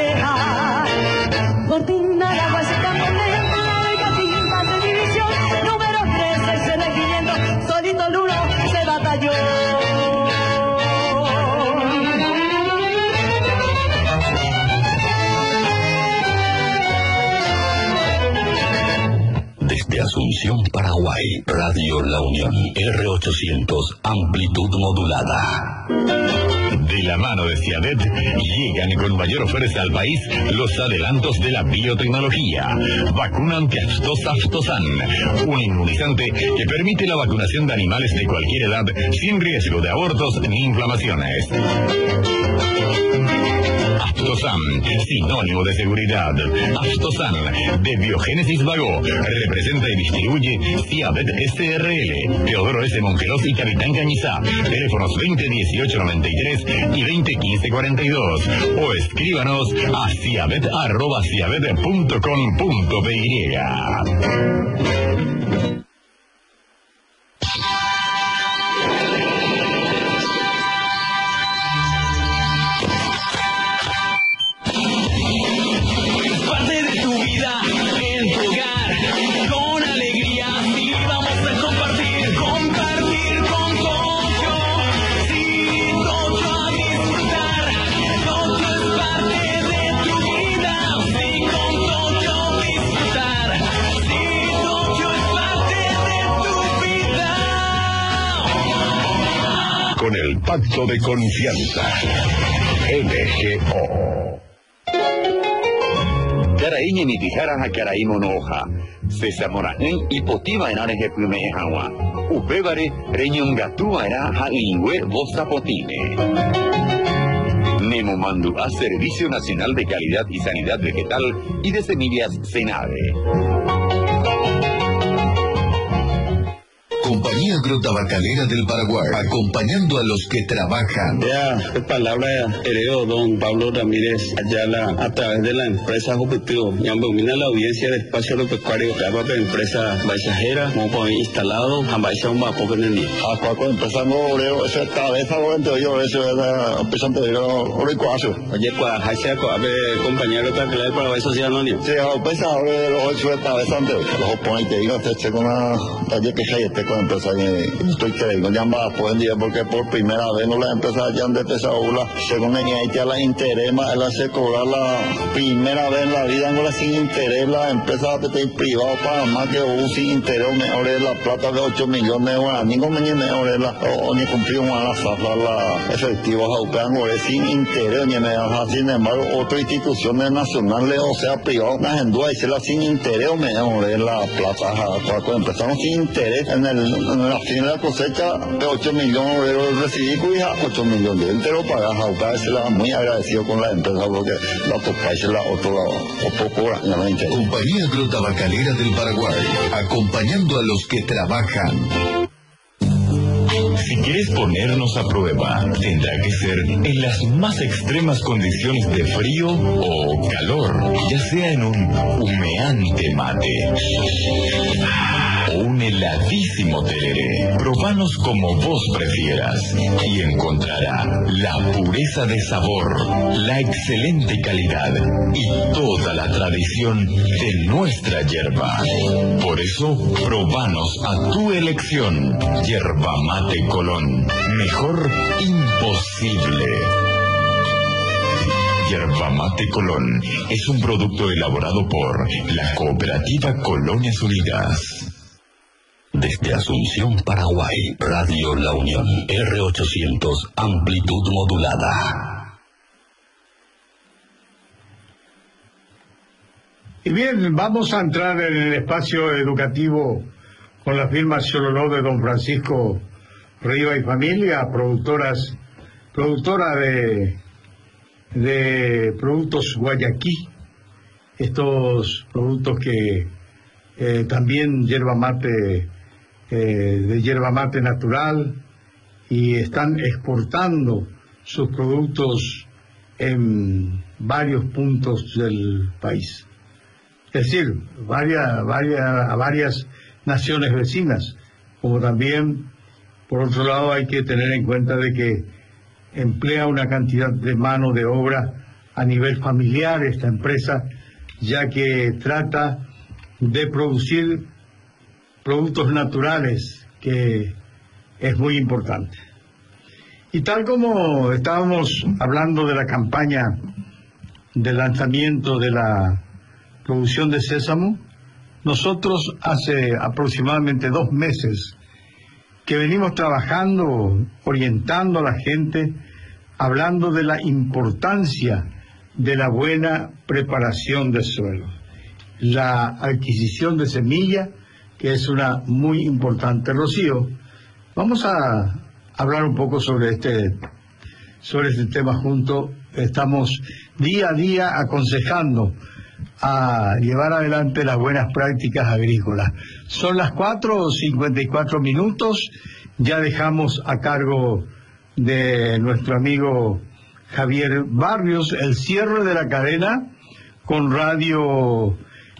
K: oye, Cortina, Nagua, ese campamento, la quinta de división. Número 13, ese regimiento, solito Lulo se batalló.
A: Desde Asunción, Paraguay, Radio La Unión, R800, amplitud modulada.
L: De la mano de Ciadet, llegan con mayor fuerza al país los adelantos de la biotecnología. Vacuna antiaftosa Aftosan, un inmunizante que permite la vacunación de animales de cualquier edad sin riesgo de abortos ni inflamaciones. Aftosan, sinónimo de seguridad. Aftosan, de Biogénesis Vago, representa y distribuye Ciadet SRL, Teodoro S. Mongeros y Capitán Cañizá. Teléfonos 2018-93 y 2015-42. O escríbanos a ciabet@ciabet.com.py.
I: con el pacto de confianza. LGO.
L: Caraíña ni tijaras a caraímo no hoja. Sesamorán y potiva en areje plume ejawa. Upébare reñón gatúa era jaingüe bosa potine. Nemo Mandu a Servicio Nacional de Calidad y Sanidad Vegetal y de Semillas Senade.
A: Compañía Agrotabacalera del Paraguay, acompañando a los que trabajan.
H: Ya, palabra heredó don Pablo Ramírez Ayala a través de la empresa Jupitrio. Ya domina la audiencia de espacio agropecuario, cargo de empresa baixajera, como por instalado, a baixa un vapo en el día.
E: A cualquier empresa no obrero, esa cabeza, entre yo, eso es la empresa de oro y cuaso.
H: Oye, cuajacha, compañía Agrotabacalera del Paraguay Social Anónimo.
E: Sí, a empresa de los ocho de cabeza antes, los oponentes, digo, te con una taller que hay este con empresa estoy creyendo ya más pueden decir porque por primera vez no las empresas ya han empezado según ella la interés más él hace cobrar la primera vez en la vida no la sin interés la empresa privada para más que un sin interés mejor es la plata de 8 millones de guaraní ni como ni mejor es la o ni cumplió una zafra la efectiva es sin interés ni mejor sin embargo otras instituciones nacionales o sea privadas las en duda y se la sin interés mejor es la plata cuando empezamos sin interés en la fin de la cosecha de 8 millones de euros recibí cuija 8 millones de entero para Jaucar se la muy agradecido con la empresa porque la otro país la otro o poco ya no interesa.
A: Compañía Agrotabacalera del Paraguay, acompañando a los que trabajan.
L: Si quieres ponernos a prueba, tendrá que ser en las más extremas condiciones de frío o calor, ya sea en un humeante mate o un heladísimo tereré. Probanos como vos prefieras y encontrará la pureza de sabor, la excelente calidad y toda la tradición de nuestra yerba. Por eso, probanos a tu elección. Yerba Mate Colón. Mejor imposible. Yerba Mate Colón es un producto elaborado por la Cooperativa Colonias Unidas.
A: Desde Asunción, Paraguay, Radio La Unión, R800, amplitud modulada.
C: Y bien, vamos a entrar en el espacio educativo con la firma Xololó de don Francisco Riva y Familia, productora de productos Guayaquí, estos productos que también yerba mate, de yerba mate natural, y están exportando sus productos en varios puntos del país. Es decir, a varias naciones vecinas, como también, por otro lado, hay que tener en cuenta de que emplea una cantidad de mano de obra a nivel familiar esta empresa, ya que trata de producir productos naturales, que es muy importante. Y tal como estábamos hablando de la campaña de lanzamiento de la producción de sésamo, nosotros hace aproximadamente 2 meses que venimos trabajando, orientando a la gente, hablando de la importancia de la buena preparación del suelo, la adquisición de semilla, que es una muy importante. Rocío, vamos a hablar un poco sobre este tema juntos. Estamos día a día aconsejando a llevar adelante las buenas prácticas agrícolas. Son las 4:54, ya dejamos a cargo de nuestro amigo Javier Barrios el cierre de la cadena con Radio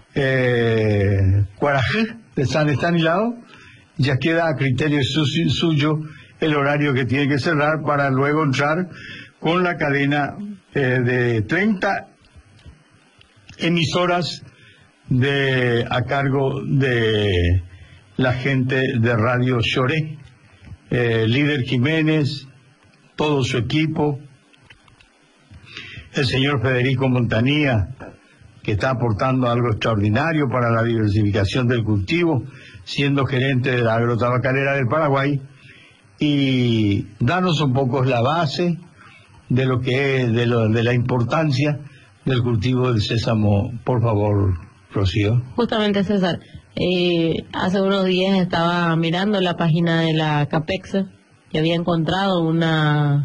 C: Cuarajé de San Estanislao. Ya queda a criterio suyo el horario que tiene que cerrar para luego entrar con la cadena de 30 emisoras a cargo de la gente de Radio Choré, Líder Jiménez, todo su equipo, el señor Federico Montanía, que está aportando algo extraordinario para la diversificación del cultivo, siendo gerente de la Agrotabacalera del Paraguay, y danos un poco la base de lo que es, de la importancia del cultivo del sésamo, por favor, Rocío.
G: Justamente, César, hace unos días estaba mirando la página de la CAPEX y había encontrado unas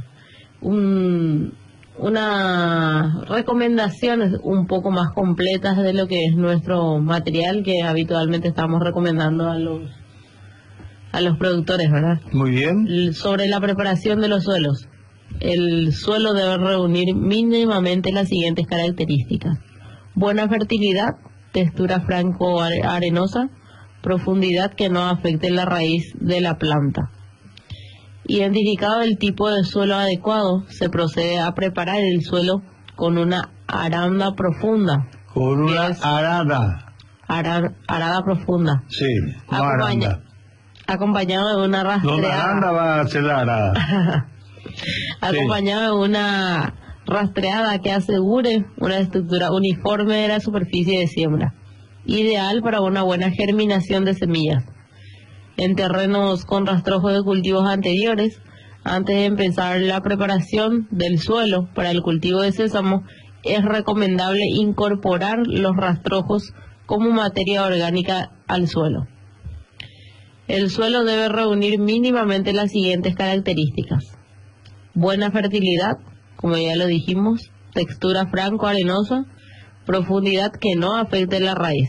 G: recomendaciones un poco más completas de lo que es nuestro material que habitualmente estamos recomendando a los productores, ¿verdad?
C: Muy bien.
G: Sobre la preparación de los suelos. El suelo debe reunir mínimamente las siguientes características: buena fertilidad, textura franco-arenosa, profundidad que no afecte la raíz de la planta. Identificado el tipo de suelo adecuado, se procede a preparar el suelo con una aranda profunda.
C: Con una arada.
G: Arada profunda.
C: Sí, no aranda.
G: Acompañado de una rastreada.
C: No, la aranda va a ser la arada.
G: Acompañado de una rastreada que asegure una estructura uniforme de la superficie de siembra, ideal para una buena germinación de semillas. En terrenos con rastrojo de cultivos anteriores, antes de empezar la preparación del suelo para el cultivo de sésamo, es recomendable incorporar los rastrojos como materia orgánica al suelo. El suelo debe reunir mínimamente las siguientes características: buena fertilidad, como ya lo dijimos, textura franco-arenosa, profundidad que no afecte la raíz.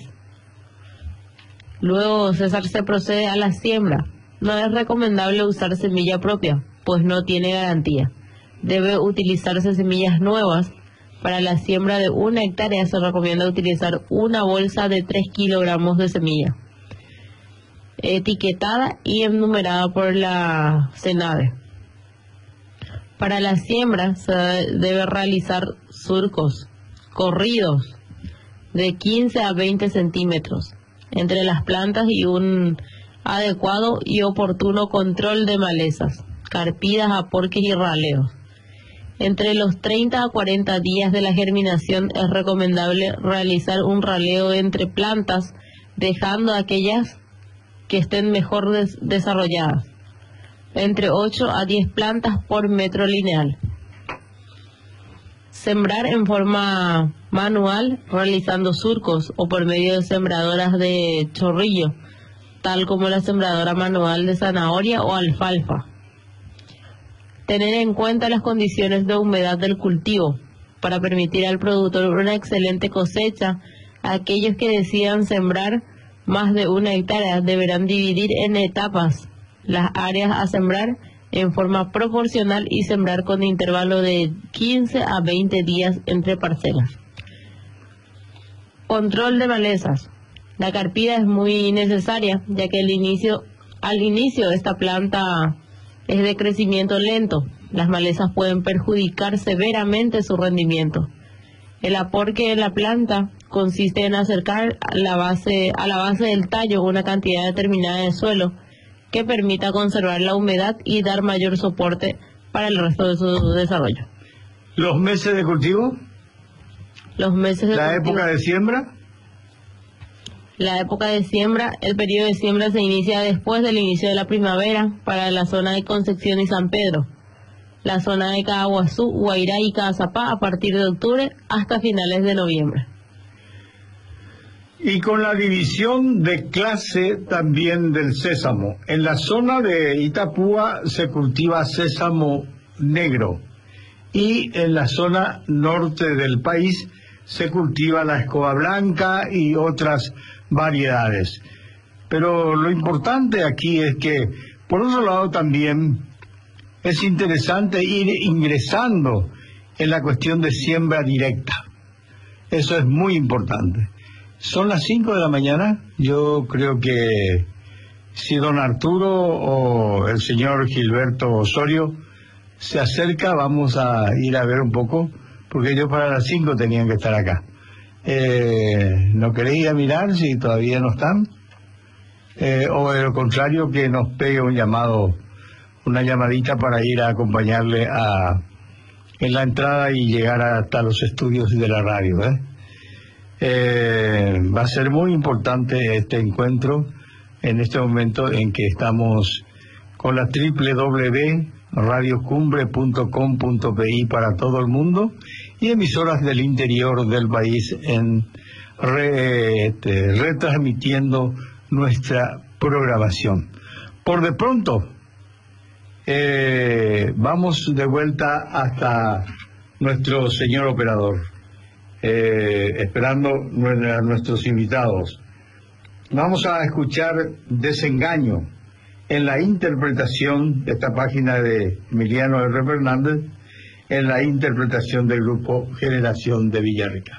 G: Luego, César, se procede a la siembra. No es recomendable usar semilla propia, pues no tiene garantía. Debe utilizarse semillas nuevas. Para la siembra de 1 hectárea se recomienda utilizar una bolsa de 3 kilogramos de semilla, etiquetada y enumerada por la CENAVE. Para la siembra se debe realizar surcos corridos de 15 a 20 centímetros entre las plantas y un adecuado y oportuno control de malezas, carpidas, aporques y raleos. Entre los 30 a 40 días de la germinación es recomendable realizar un raleo entre plantas, dejando aquellas que estén mejor desarrolladas, entre 8 a 10 plantas por metro lineal. Sembrar en forma manual, realizando surcos o por medio de sembradoras de chorrillo, tal como la sembradora manual de zanahoria o alfalfa. Tener en cuenta las condiciones de humedad del cultivo para permitir al productor una excelente cosecha. Aquellos que decidan sembrar más de 1 hectárea deberán dividir en etapas las áreas a sembrar en forma proporcional y sembrar con intervalo de 15 a 20 días entre parcelas. Control de malezas. La carpida es muy necesaria, ya que al inicio esta planta es de crecimiento lento. Las malezas pueden perjudicar severamente su rendimiento. El aporque de la planta consiste en acercar a la base del tallo una cantidad determinada de suelo que permita conservar la humedad y dar mayor soporte para el resto de su desarrollo.
C: ¿Los meses de cultivo?
G: Los meses de
C: ¿La
G: cultivo.
C: época de siembra?
G: La época de siembra, el periodo de siembra se inicia después del inicio de la primavera para la zona de Concepción y San Pedro. La zona de Caguazú, Guairá y Cazapá a partir de octubre hasta finales de noviembre.
C: Y con la división de clase también del sésamo. En la zona de Itapúa se cultiva sésamo negro y en la zona norte del país se cultiva la escoba blanca y otras variedades. Pero lo importante aquí es que, por otro lado, también es interesante ir ingresando en la cuestión de siembra directa. Eso es muy importante. Son las 5 de la mañana. Yo creo que si don Arturo o el señor Gilberto Osorio se acerca, vamos a ir a ver un poco, porque ellos para las 5 tenían que estar acá. ¿No queréis mirar si todavía no están? O de lo contrario, que nos pegue un llamado, una llamadita para ir a acompañarle en la entrada y llegar hasta los estudios de la radio, va a ser muy importante este encuentro en este momento en que estamos con la www.radiocumbre.com.pi para todo el mundo y emisoras del interior del país en retransmitiendo nuestra programación. Por de pronto, vamos de vuelta hasta nuestro señor operador, esperando a nuestros invitados. Vamos a escuchar Desengaño en la interpretación de esta página de Emiliano R. Fernández, en la interpretación del grupo Generación de Villarrica.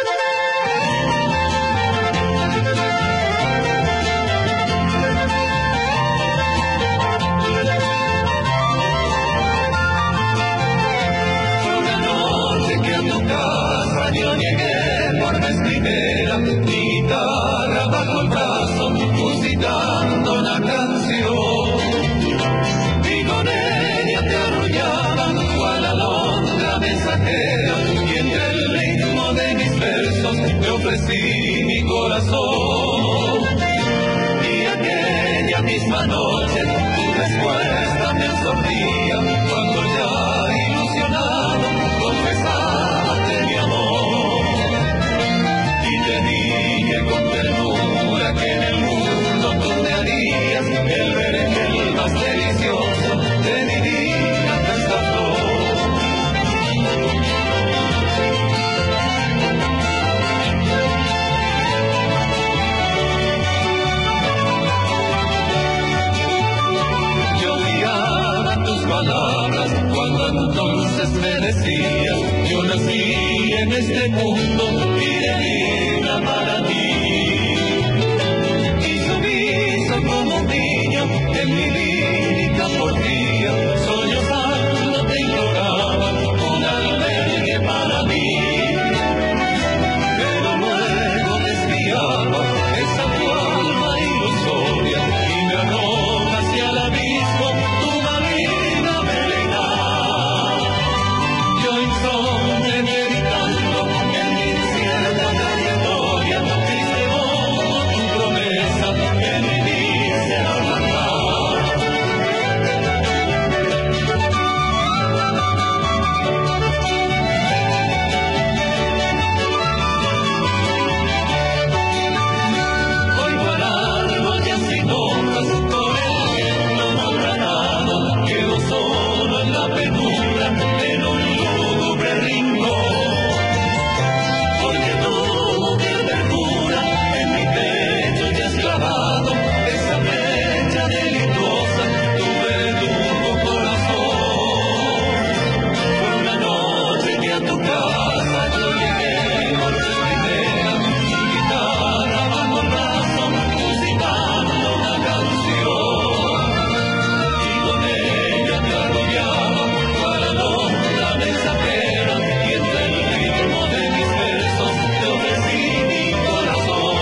M: Yo llegué por vez primera, mi guitarra bajo el brazo, musitando una canción. Y con ella te arrullaba cual alondra mensajera, y entre el ritmo de mis versos te ofrecí mi corazón. Y aquella misma noche tu respuesta me absorbía, cuando ya ilusionado confesaba mi amor. Y te dije con ternura que en el mundo tú me harías el vergel más delicioso de mi vida esta Yo odiaba tus palabras cuando entonces me decías: yo nací en este mundo y de vida para ti. Y sumiso como un niño en mi lírica porfía, sollozando te imploraba un albergue para mí. Pero luego desviaba esa tu alma ilusoria y me arroja hacia el abismo tu marina melena. Yo insomne meditando en mi incierta trayectoria, triste voz tu promesa que me dice abandonar. Oigo al árbol ya sin hojas, por el viento no granado, quedo solo en la penumbra, en un lúgubre rincón. Porque tu ternura en mi pecho ya has clavado esa flecha delituosa, tu verdugo corazón. Fue una noche que a tu casa yo llegué por vez primera, mi guitarra bajo el brazo, musitando una canción. Y con ella te arrollaba cual alondra mensajera, y entre el ritmo de mis versos te ofrecí mi corazón.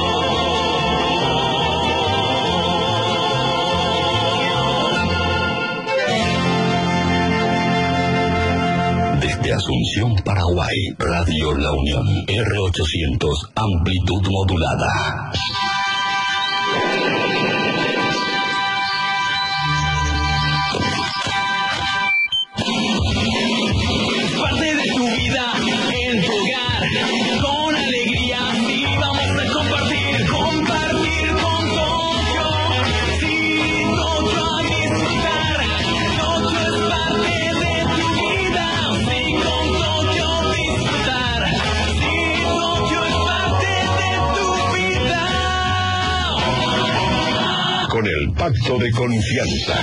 A: Desde Asunción, Paraguay, Radio La Unión, R800, amplitud modulada.
M: Parte de tu vida en tu hogar, con alegría sí vamos a compartir con Tokio. Sí, Tokio a disfrutar, Tokio es parte de tu vida. Sí, con Tokio disfrutar, sí, Tokio es parte de tu vida.
I: Con el pacto de confianza.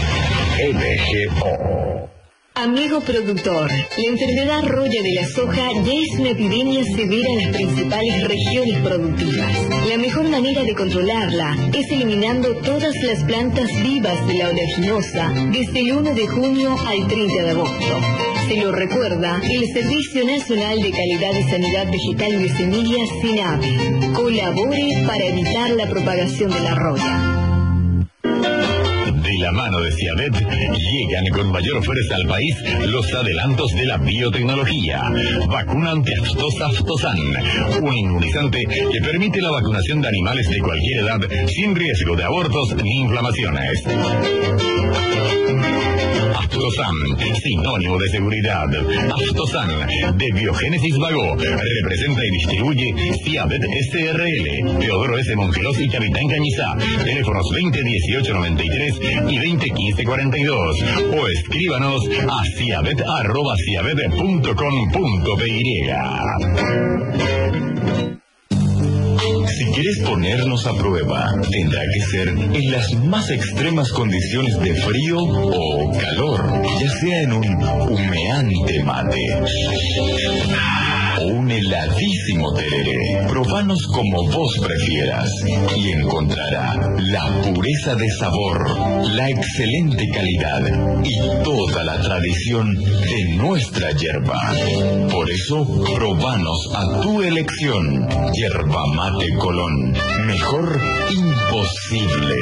I: MGO.
N: Amigo productor, la enfermedad roya de la soja ya es una epidemia severa en las principales regiones productivas. La mejor manera de controlarla es eliminando todas las plantas vivas de la oleaginosa desde el 1 de junio al 30 de agosto. Se lo recuerda el Servicio Nacional de Calidad de Sanidad Vegetal y de Semillas, SINAVE. Colabore para evitar la propagación de la roya.
A: De
L: la mano de Ciavet llegan con mayor fuerza al país los adelantos de la biotecnología. Vacuna antiaftosa Aftosan, un inmunizante que permite la vacunación de animales de cualquier edad sin riesgo de abortos ni inflamaciones. Aftosan, sinónimo de seguridad. Aftosan, de Biogénesis Vago, representa y distribuye Ciavet SRL, Teodoro S. Mongelos y Capitán Cañizá. Teléfonos 2018-93 y 2015-42. O escríbanos a ciavet@ciavet.com.py.
O: Si quieres ponernos a prueba, tendrá que ser en las más extremas condiciones de frío o calor, ya sea en un humeante mate o un heladísimo tereré. Probanos como vos prefieras y encontrará la pureza de sabor, la excelente calidad y toda la tradición de nuestra yerba. Por eso, probanos a tu elección. Yerba Mate Colón. Mejor imposible.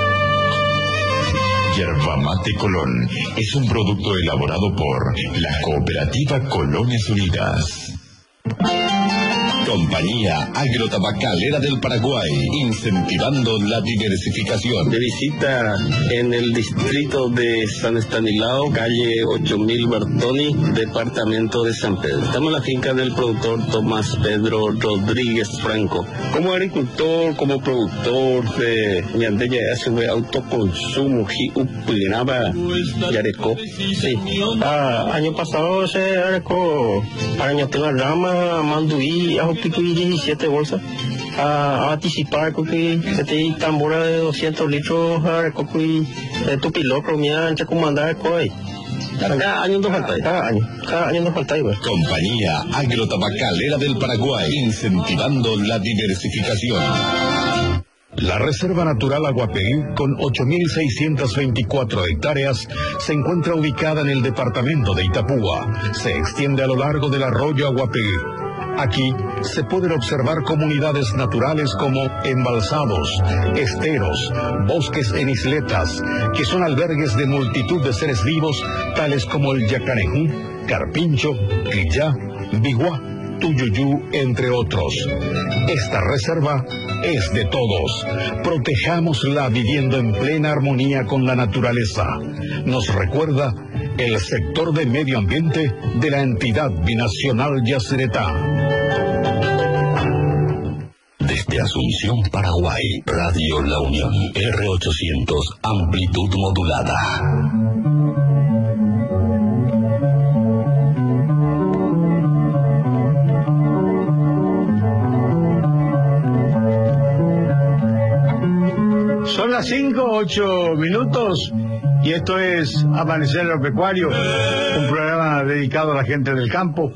O: Yerba Mate Colón es un producto elaborado por la Cooperativa Colonias Unidas.
A: Compañía Agrotabacalera del Paraguay, incentivando la diversificación.
H: De visita en el distrito de San Estanislao, calle 8000 Bertoni, departamento de San Pedro. Estamos en la finca del productor Tomás Pedro Rodríguez Franco. Como agricultor, como productor de Ñandella hace autoconsumo, Upinaba, Yareco. Sí. Año pasado se arecó para Ñateca Rama, Manduí, Picuí 17 bolsas a anticipar que este tambora de 200 litros a cocuy tupilocro mía ancha comandar coi. Cada año nos falta, cada año nos falta.
A: Compañía Agrotabacalera del Paraguay, incentivando la diversificación.
I: La Reserva Natural Aguapeí, con 8.624 hectáreas, se encuentra ubicada en el departamento de Itapúa. Se extiende a lo largo del arroyo Aguapeí. Aquí se pueden observar comunidades naturales como embalsados, esteros, bosques en isletas, que son albergues de multitud de seres vivos, tales como el yacarejú, carpincho, quillá, biguá, tuyuyú, entre otros. Esta reserva es de todos. Protejámosla viviendo en plena armonía con la naturaleza. Nos recuerda el sector de medio ambiente de la entidad binacional Yacyretá.
A: Desde Asunción, Paraguay, Radio La Unión, R800, amplitud modulada.
C: Son las 5:08 y esto es Amanecer Agropecuario, un programa dedicado a la gente del campo.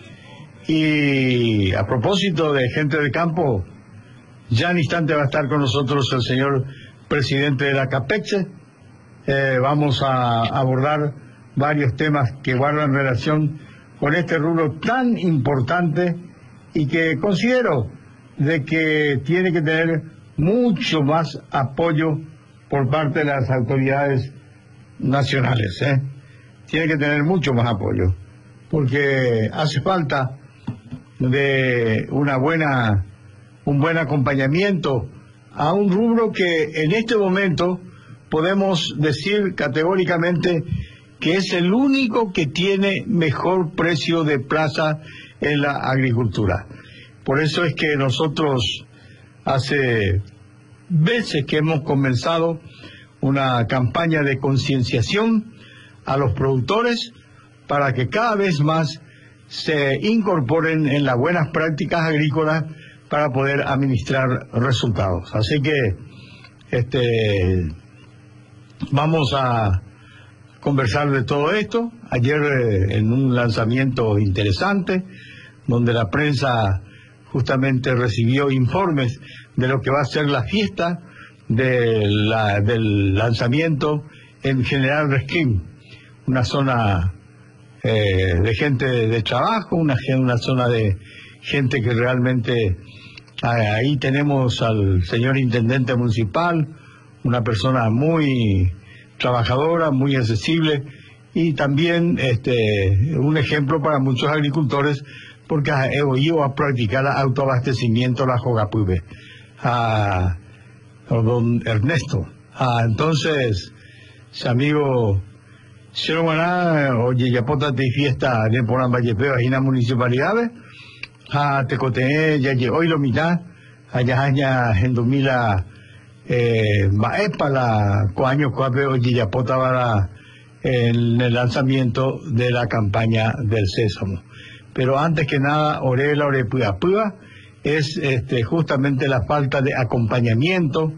C: Y a propósito de gente del campo, ya en instante va a estar con nosotros el señor presidente de la CAPEXE. Vamos a abordar varios temas que guardan relación con este rubro tan importante y que considero de que tiene que tener mucho más apoyo por parte de las autoridades nacionales. Tiene que tener mucho más apoyo, porque hace falta de un buen acompañamiento a un rubro que en este momento podemos decir categóricamente que es el único que tiene mejor precio de plaza en la agricultura. Por eso es que nosotros hace veces que hemos comenzado una campaña de concienciación a los productores para que cada vez más se incorporen en las buenas prácticas agrícolas para poder administrar resultados. Así que vamos a conversar de todo esto. Ayer en un lanzamiento interesante donde la prensa justamente recibió informes de lo que va a ser la fiesta del lanzamiento en General Resquín, una zona de gente de trabajo, una zona de gente que realmente ahí tenemos al señor intendente municipal, una persona muy trabajadora, muy accesible y también un ejemplo para muchos agricultores porque he ido a practicar autoabastecimiento la Jogapube a don Ernesto. Entonces, amigo, si no oye, ya pota de fiesta de Porán Vallepeo, ahí en la municipalidad, te coteé, ya hoy lo mitad, allá en 2000, para la coaño coape, oye, ya pota para en el lanzamiento de la campaña del sésamo. Pero antes que nada, orela, orepua, es justamente la falta de acompañamiento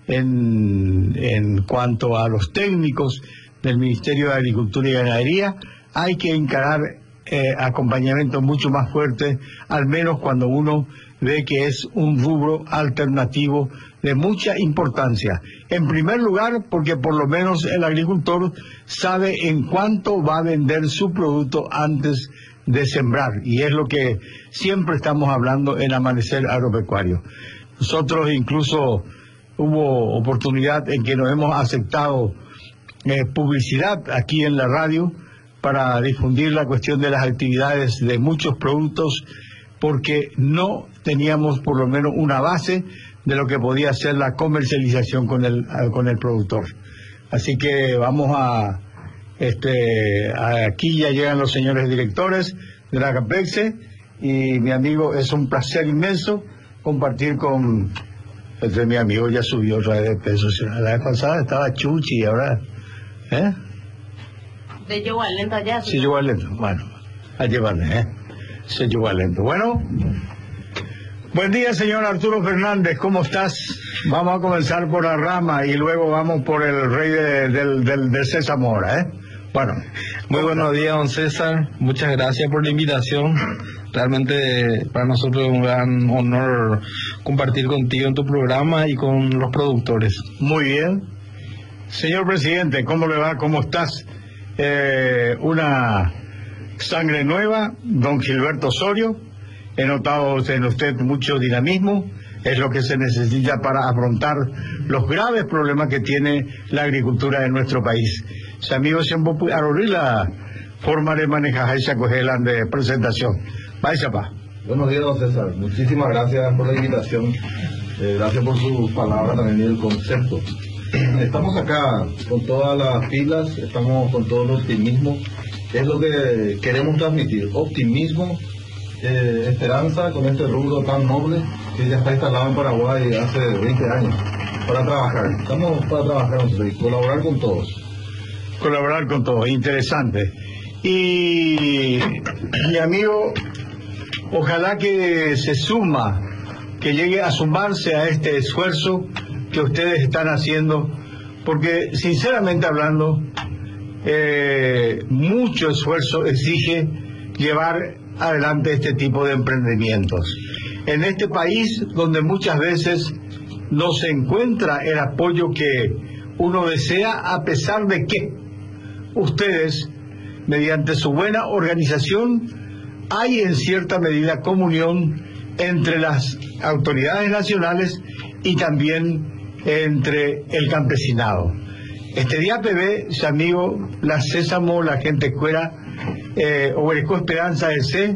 C: en cuanto a los técnicos del Ministerio de Agricultura y Ganadería. Hay que encarar acompañamiento mucho más fuerte, al menos cuando uno ve que es un rubro alternativo de mucha importancia. En primer lugar, porque por lo menos el agricultor sabe en cuánto va a vender su producto antes de sembrar, y es lo que siempre estamos hablando en Amanecer Agropecuario. Nosotros incluso hubo oportunidad en que nos hemos aceptado publicidad aquí en la radio para difundir la cuestión de las actividades de muchos productos, porque no teníamos por lo menos una base de lo que podía ser la comercialización con el productor. Así que vamos aquí ya llegan los señores directores de la CAPEXE, y mi amigo, es un placer inmenso compartir con mi amigo. Ya subió otra vez de peso, la vez pasada estaba chuchi, ahora
G: de llegó lento allá.
C: Sí, llegó lento, bueno, a llevarle, se llegó lento. Bueno, buen día, señor Arturo Fernández, ¿cómo estás? Vamos a comenzar por la rama y luego vamos por el rey del sésamo ahora, Bueno,
P: muy buenos días, don César. Muchas gracias por la invitación. Realmente para nosotros es un gran honor compartir contigo en tu programa y con los productores.
C: Muy bien. Señor presidente, ¿cómo le va? ¿Cómo estás? Una sangre nueva, don Gilberto Osorio. He notado en usted mucho dinamismo. Es lo que se necesita para afrontar los graves problemas que tiene la agricultura de nuestro país. Si amigos siempre pueden abrir la forma de manejar esa cogelan de presentación. Vaya, pa.
Q: Buenos días, don César. Muchísimas gracias por la invitación. Gracias por sus palabras también y el concepto. Estamos acá con todas las pilas, estamos con todo el optimismo. Es lo que queremos transmitir. Optimismo, esperanza con este rubro tan noble que ya está instalado en Paraguay hace 20 años. Para trabajar. Estamos para trabajar y colaborar con todos.
C: Colaborar con todos, interesante. Y mi amigo, ojalá que que llegue a sumarse a este esfuerzo que ustedes están haciendo, porque sinceramente hablando, mucho esfuerzo exige llevar adelante este tipo de emprendimientos. En este país donde muchas veces no se encuentra el apoyo que uno desea, a pesar de que ustedes, mediante su buena organización, hay en cierta medida comunión entre las autoridades nacionales y también entre el campesinado. Este día PB, su amigo, la Sésamo, la gente escuela, Oberecó Esperanza de C,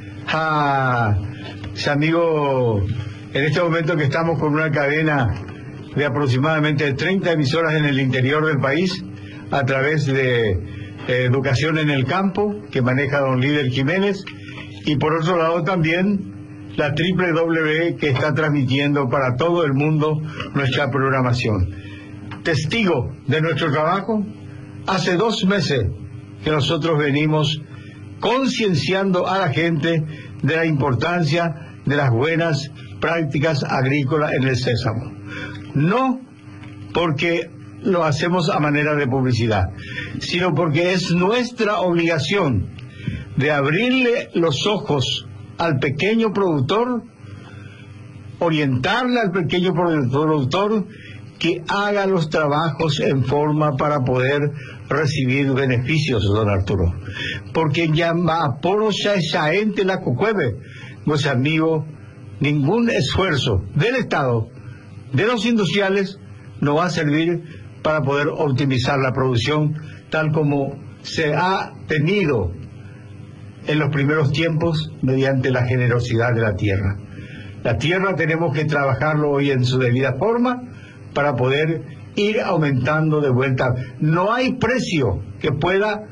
C: su amigo, en este momento que estamos con una cadena de aproximadamente 30 emisoras en el interior del país, a través de Educación en el Campo, que maneja don Líder Jiménez, y por otro lado también la www, que está transmitiendo para todo el mundo nuestra programación. Testigo de nuestro trabajo, hace 2 meses que nosotros venimos concienciando a la gente de la importancia de las buenas prácticas agrícolas en el sésamo. No porque lo hacemos a manera de publicidad, sino porque es nuestra obligación de abrirle los ojos al pequeño productor, orientarle al pequeño productor que haga los trabajos en forma para poder recibir beneficios, don Arturo. Porque ya va por esa ente la cocueve, pues amigo, ningún esfuerzo del Estado, de los industriales, no va a servir para poder optimizar la producción tal como se ha tenido en los primeros tiempos mediante la generosidad de la tierra. La tierra tenemos que trabajarlo hoy en su debida forma para poder ir aumentando de vuelta. No hay precio que pueda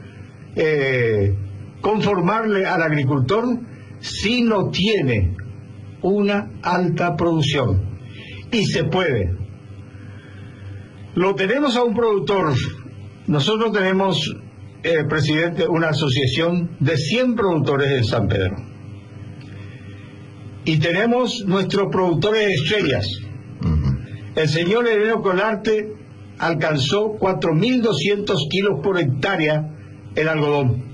C: conformarle al agricultor si no tiene una alta producción. Y se puede. Lo tenemos a un productor. Nosotros tenemos, presidente, una asociación de 100 productores en San Pedro. Y tenemos nuestros productores estrellas. El señor Eleno Colarte alcanzó 4.200 kilos por hectárea en algodón.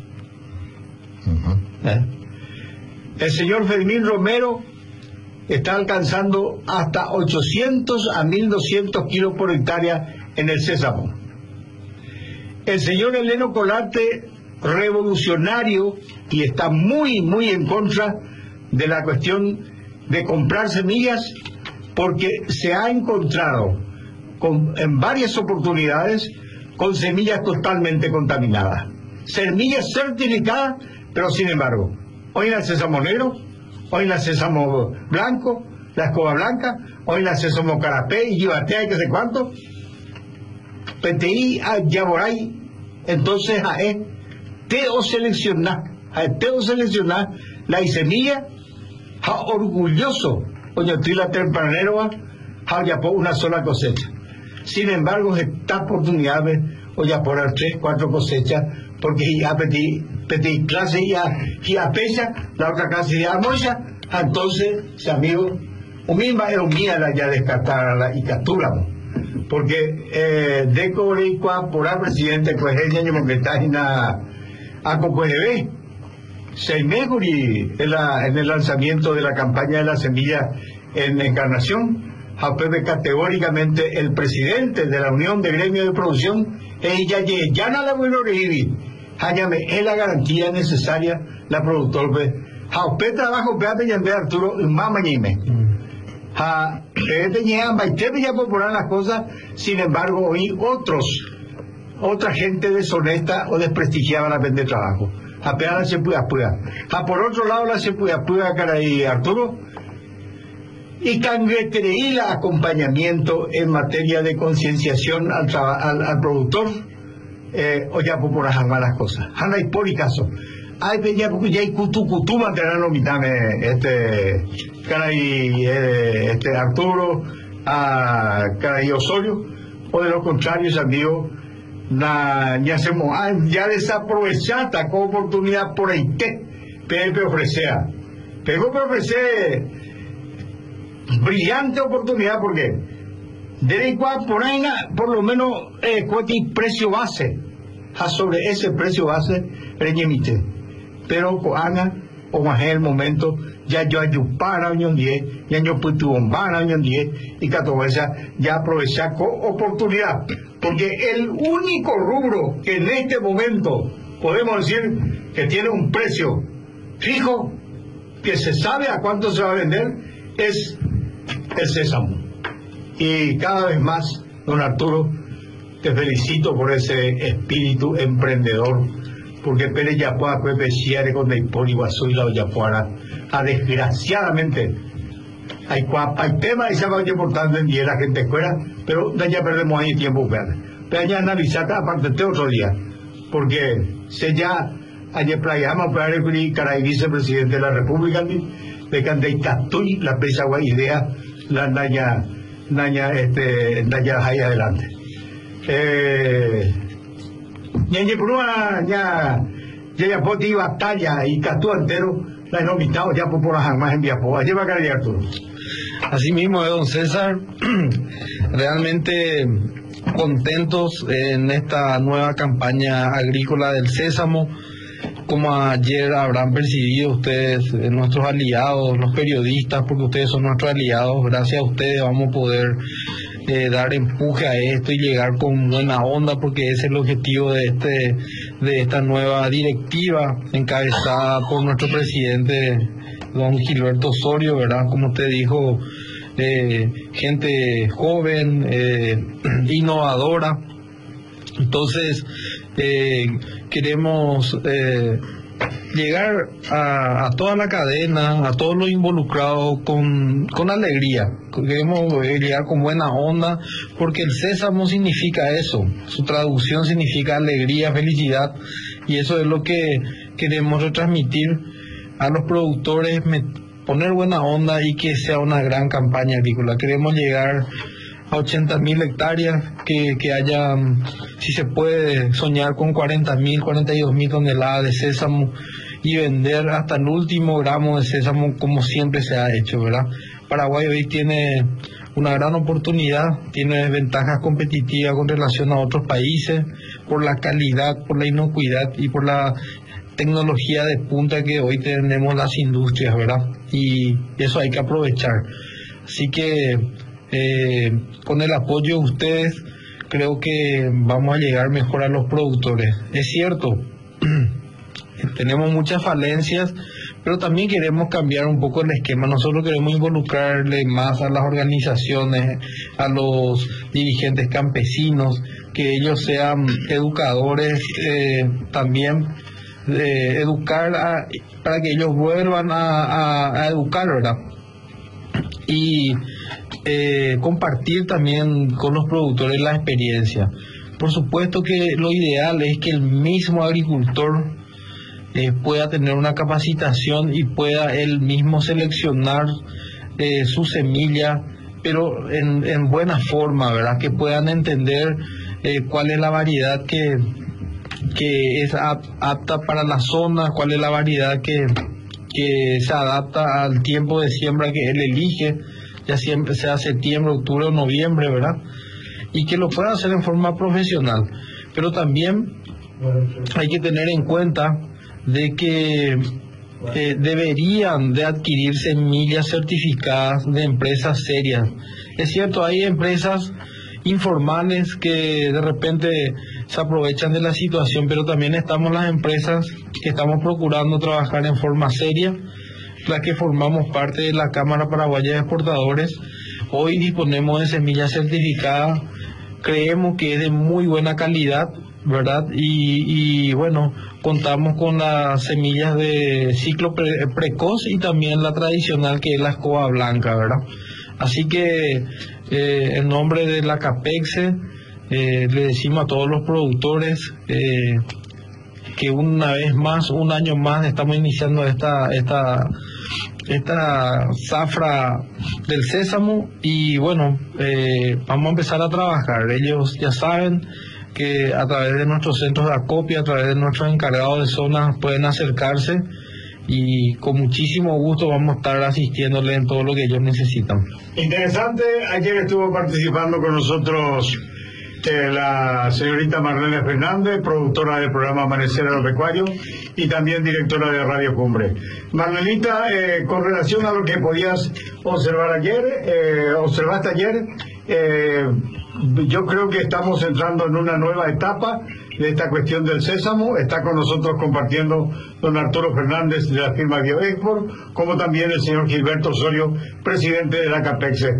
C: El señor Fermín Romero está alcanzando hasta 800 a 1.200 kilos por hectárea en el sésamo. El señor Eleno Colarte, revolucionario, y está muy, muy en contra de la cuestión de comprar semillas, porque se ha encontrado en varias oportunidades con semillas totalmente contaminadas. Semillas certificadas, pero sin embargo, hoy la sésamo negro, hoy la sésamo blanco, la escoba blanca, hoy la sésamo carapé y yibatea y qué sé cuánto, PTI a Yaboray. Entonces teo seleccionar la semilla, orgulloso, la tempranero, ya por una sola cosecha. Sin embargo, esta oportunidad ya por 3, 4 cosechas, porque ya petit clase ya pesa, la otra clase ya mocha. Entonces, amigos, o misma es mía la ya descartarla y capturamos. Porque de Coreicua por el presidente pues ella ni que está en a Cocohebe se meguri en el lanzamiento de la campaña de la semilla en Encarnación. Pepe categóricamente el presidente de la Unión de Gremios de Producción ella ya no la vuelve a recibir. Es la garantía necesaria la productor pues trabajo de Arturo mamá ñime. Ya popular las cosas, sin embargo hoy otra gente deshonesta o desprestigiada la vende trabajo. Apenas se puede. Por otro lado la se puede caray Arturo y cangretería el acompañamiento en materia de concienciación al productor o ya popular jamás las cosas. Hanna y por caso. Hay peña porque ya hay cutu mantenerlo mitad Arturo a caray Osorio, o de lo contrario amigos ya desaprovechada con oportunidad por ahí Pepe ofrecea brillante oportunidad porque de igual por ahí por lo menos precio base sobre ese precio base reñemite pero coana o más en el momento ya yo ayupara año 10 ya yo puedo bombar año 10 y catovesa ya aprovechar con oportunidad porque el único rubro que en este momento podemos decir que tiene un precio fijo que se sabe a cuánto se va a vender es el sésamo. Y cada vez más, don Arturo, te felicito por ese espíritu emprendedor, porque Pérez Yapuá, Pepe Chiare con Deipoli, Guasú y la Oyapuara, desgraciadamente, hay temas y se van importando en día la gente fuera, pero ya perdemos ahí tiempo, pero ya analizar aparte de otro día, porque se ya ayer playamos para el caray vicepresidente de la República, de Candey Catuy, la pesa idea, la Naya ahí adelante. Ya poti batalla y Catú entero la he nominado ya por las armas en Viapo. Allí va a caer Arturo.
P: Así mismo, don César, realmente contentos en esta nueva campaña agrícola del sésamo. Como ayer habrán percibido ustedes, nuestros aliados, los periodistas, porque ustedes son nuestros aliados, gracias a ustedes vamos a poder dar empuje a esto y llegar con buena onda, porque ese es el objetivo de esta nueva directiva encabezada por nuestro presidente don Gilberto Osorio, ¿verdad? Como usted dijo, gente joven, innovadora. Entonces, queremos llegar a toda la cadena, a todos los involucrados con alegría. Queremos llegar con buena onda, porque el sésamo significa eso, su traducción significa alegría, felicidad, y eso es lo que queremos retransmitir a los productores, poner buena onda y que sea una gran campaña agrícola. Queremos llegar a 80.000 hectáreas, que haya, si se puede, soñar con 40.000, 42.000 toneladas de sésamo y vender hasta el último gramo de sésamo, como siempre se ha hecho, ¿verdad? Paraguay hoy tiene una gran oportunidad, tiene ventajas competitivas con relación a otros países por la calidad, por la inocuidad y por la tecnología de punta que hoy tenemos las industrias, ¿verdad? Y eso hay que aprovechar. Así que con el apoyo de ustedes creo que vamos a llegar mejor a los productores. Es cierto, tenemos muchas falencias, pero también queremos cambiar un poco el esquema. Nosotros queremos involucrarle más a las organizaciones, a los dirigentes campesinos, que ellos sean educadores, también educar para que ellos vuelvan a educar, ¿verdad? Y compartir también con los productores la experiencia. Por supuesto que lo ideal es que el mismo agricultor pueda tener una capacitación y pueda él mismo seleccionar su semilla, pero en buena forma, ¿verdad? Que puedan entender cuál es la variedad que es apta para la zona, cuál es la variedad que se adapta al tiempo de siembra que él elige, ya siempre sea septiembre, octubre o noviembre, ¿verdad? Y que lo pueda hacer en forma profesional. Pero también hay que tener en cuenta de que deberían de adquirir semillas certificadas de empresas serias. Es cierto, hay empresas informales que de repente se aprovechan de la situación, pero también estamos las empresas que estamos procurando trabajar en forma seria, las que formamos parte de la Cámara Paraguaya de Exportadores. Hoy disponemos de semillas certificadas, creemos que es de muy buena calidad, ¿verdad? Y bueno, contamos con las semillas de ciclo precoz y también la tradicional, que es la escoba blanca, ¿verdad? Así que en nombre de la CAPEXE le decimos a todos los productores que una vez más, un año más, estamos iniciando esta zafra del sésamo y bueno, vamos a empezar a trabajar. Ellos ya saben que a través de nuestros centros de acopio, a través de nuestros encargados de zonas, pueden acercarse y con muchísimo gusto vamos a estar asistiéndole en todo lo que ellos necesitan.
C: Interesante. Ayer estuvo participando con nosotros la señorita Marlene Fernández, productora del programa Amanecer Agropecuario y también directora de Radio Cumbre. Marlenita, con relación a lo que podías observar ayer, observaste ayer, yo creo que estamos entrando en una nueva etapa de esta cuestión del sésamo. Está con nosotros compartiendo don Arturo Fernández de la firma BioExport, como también el señor Gilberto Osorio, presidente de la CAPEXE.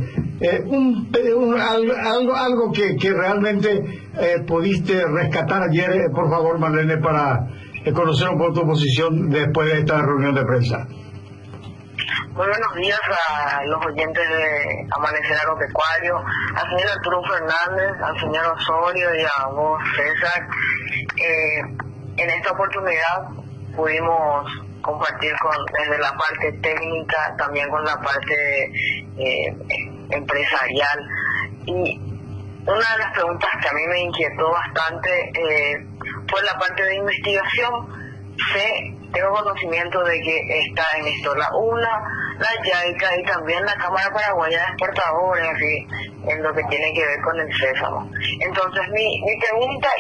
C: Algo que realmente pudiste rescatar ayer, por favor, Marlene, para conocer un poco tu posición después de esta reunión de prensa.
R: Muy buenos días a los oyentes de Amanecer Agropecuario, al señor Arturo Fernández, al señor Osorio y a vos, César. En esta oportunidad pudimos compartir desde la parte técnica, también con la parte empresarial. Y una de las preguntas que a mí me inquietó bastante fue la parte de investigación. Tengo conocimiento de que está en esto la UNA, la YAICA y también la Cámara Paraguaya de Exportadores, así, en lo que tiene que ver con el sésamo. Entonces mi pregunta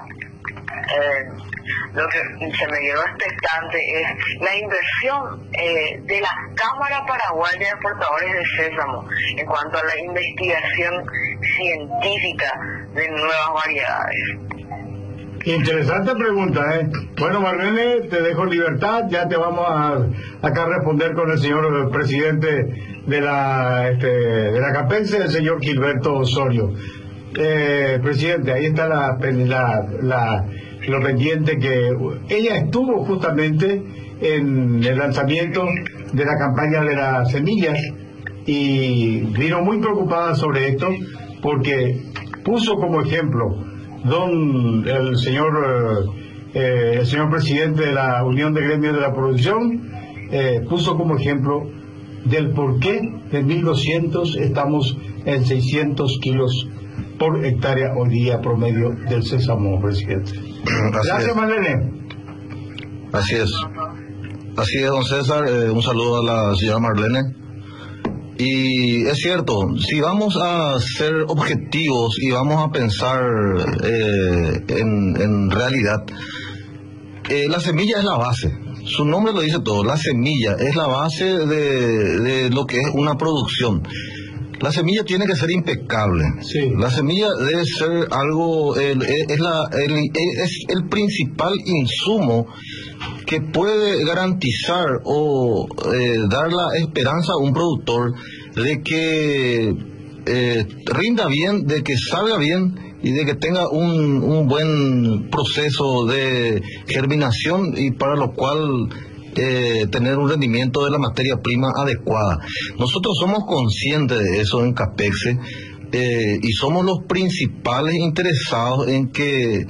R: lo que se me quedó expectante es la inversión de la Cámara Paraguaya de Exportadores de sésamo en cuanto a la investigación científica de nuevas variedades.
C: Interesante pregunta, ¿eh? Bueno, Marlene, te dejo libertad, ya te vamos a acá responder con el señor presidente de la Capense, el señor Gilberto Osorio. Presidente, ahí está lo pendiente que ella estuvo justamente en el lanzamiento de la campaña de las semillas y vino muy preocupada sobre esto porque puso como ejemplo el señor presidente de la Unión de Gremios de la Producción, puso como ejemplo del por qué de 1.200 estamos en 600 kilos por hectárea hoy día promedio del sésamo, presidente. Gracias, Marlene.
Q: Así es, don César. Un saludo a la señora Marlene. Y es cierto, si vamos a ser objetivos y vamos a pensar en realidad, la semilla es la base. Su nombre lo dice todo. La semilla es la base de lo que es una producción. La semilla tiene que ser impecable. Sí. La semilla debe ser algo, es el principal insumo que puede garantizar o dar la esperanza a un productor de que rinda bien, de que salga bien y de que tenga un buen proceso de germinación y para lo cual tener un rendimiento de la materia prima adecuada. Nosotros somos conscientes de eso en Capexe y somos los principales interesados en que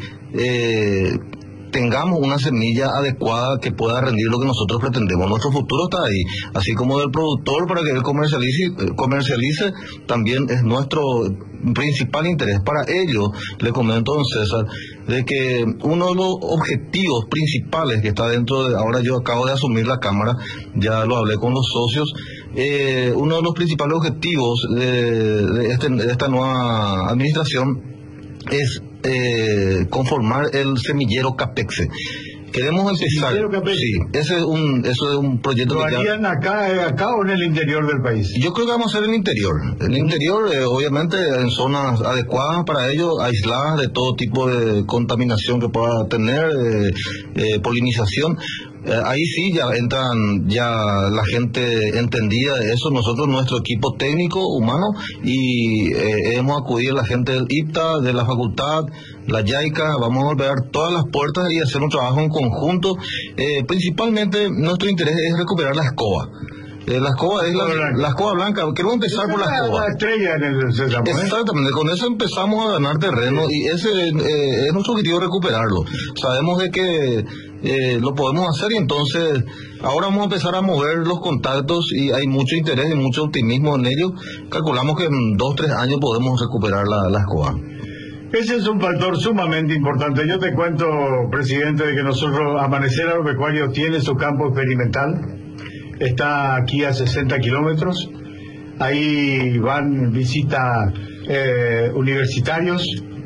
Q: tengamos una semilla adecuada que pueda rendir lo que nosotros pretendemos. Nuestro futuro está ahí, así como del productor para que él comercialice también es nuestro principal interés. Para ello, le comento, don César, de que uno de los objetivos principales que está dentro de, ahora yo acabo de asumir la Cámara, ya lo hablé con los socios, uno de los principales objetivos de esta nueva administración es conformar el semillero Capexe. Queremos empezar. Sí, eso es un proyecto.
C: ¿Lo harían acá o en el interior del país?
Q: Yo creo que vamos a hacer en el interior. En el interior, obviamente, en zonas adecuadas para ello, aisladas de todo tipo de contaminación que pueda tener, polinización. Ahí sí ya entran la gente entendida de eso. Nosotros, nuestro equipo técnico, humano, y hemos acudido a la gente del IPTA, de la facultad, la YAICA, vamos a golpear todas las puertas y hacer un trabajo en conjunto. Principalmente nuestro interés es recuperar la escoba. La escoba es la escoba blanca. Queremos empezar por la escoba.
C: La estrella en el Sésamo,
Q: exactamente, con eso empezamos a ganar terreno y ese es nuestro objetivo, recuperarlo. Sabemos de que lo podemos hacer y entonces ahora vamos a empezar a mover los contactos y hay mucho interés y mucho optimismo en ello. Calculamos que en 2-3 años podemos recuperar la escoba.
C: Ese es un factor sumamente importante. Yo te cuento, presidente, de que nosotros, Amanecer Agropecuario tiene su campo experimental. Está aquí a 60 kilómetros. Ahí van visitas universitarios,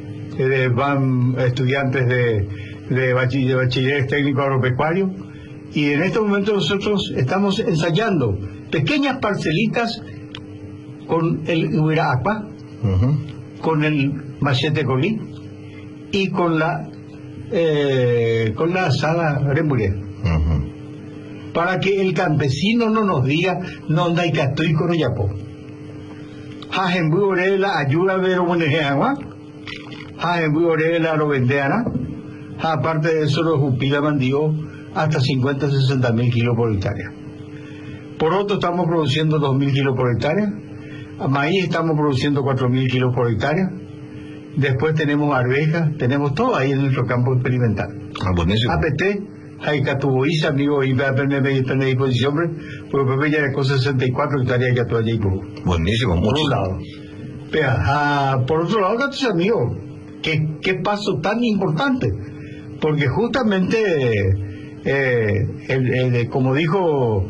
C: van estudiantes de bachiller técnico agropecuario. Y en este momento nosotros estamos ensayando pequeñas parcelitas con el Uiracua, con el machete colí y con la asada remburé. Para que el campesino no nos diga no anda y castoy con yapo. Hajembu la ayuda de lo buenejeagua, Hajembu la lo vendeana, aparte de eso los jupila mandió hasta 50-60 mil kilos por hectárea. Por otro estamos produciendo 2.000 kilos por hectárea, maíz estamos produciendo 4.000 kilos por hectárea, después tenemos arvejas, tenemos todo ahí en nuestro campo experimental.
Q: Buenísimo.
C: APT, hay catuboíza, amigo, y va a tener disposición, porque Pepe ya dejó 64 hectáreas ya todavía y poco.
Q: Buenísimo,
C: por un lado. Por otro lado, amigo, ¿qué paso tan importante? Porque justamente, como dijo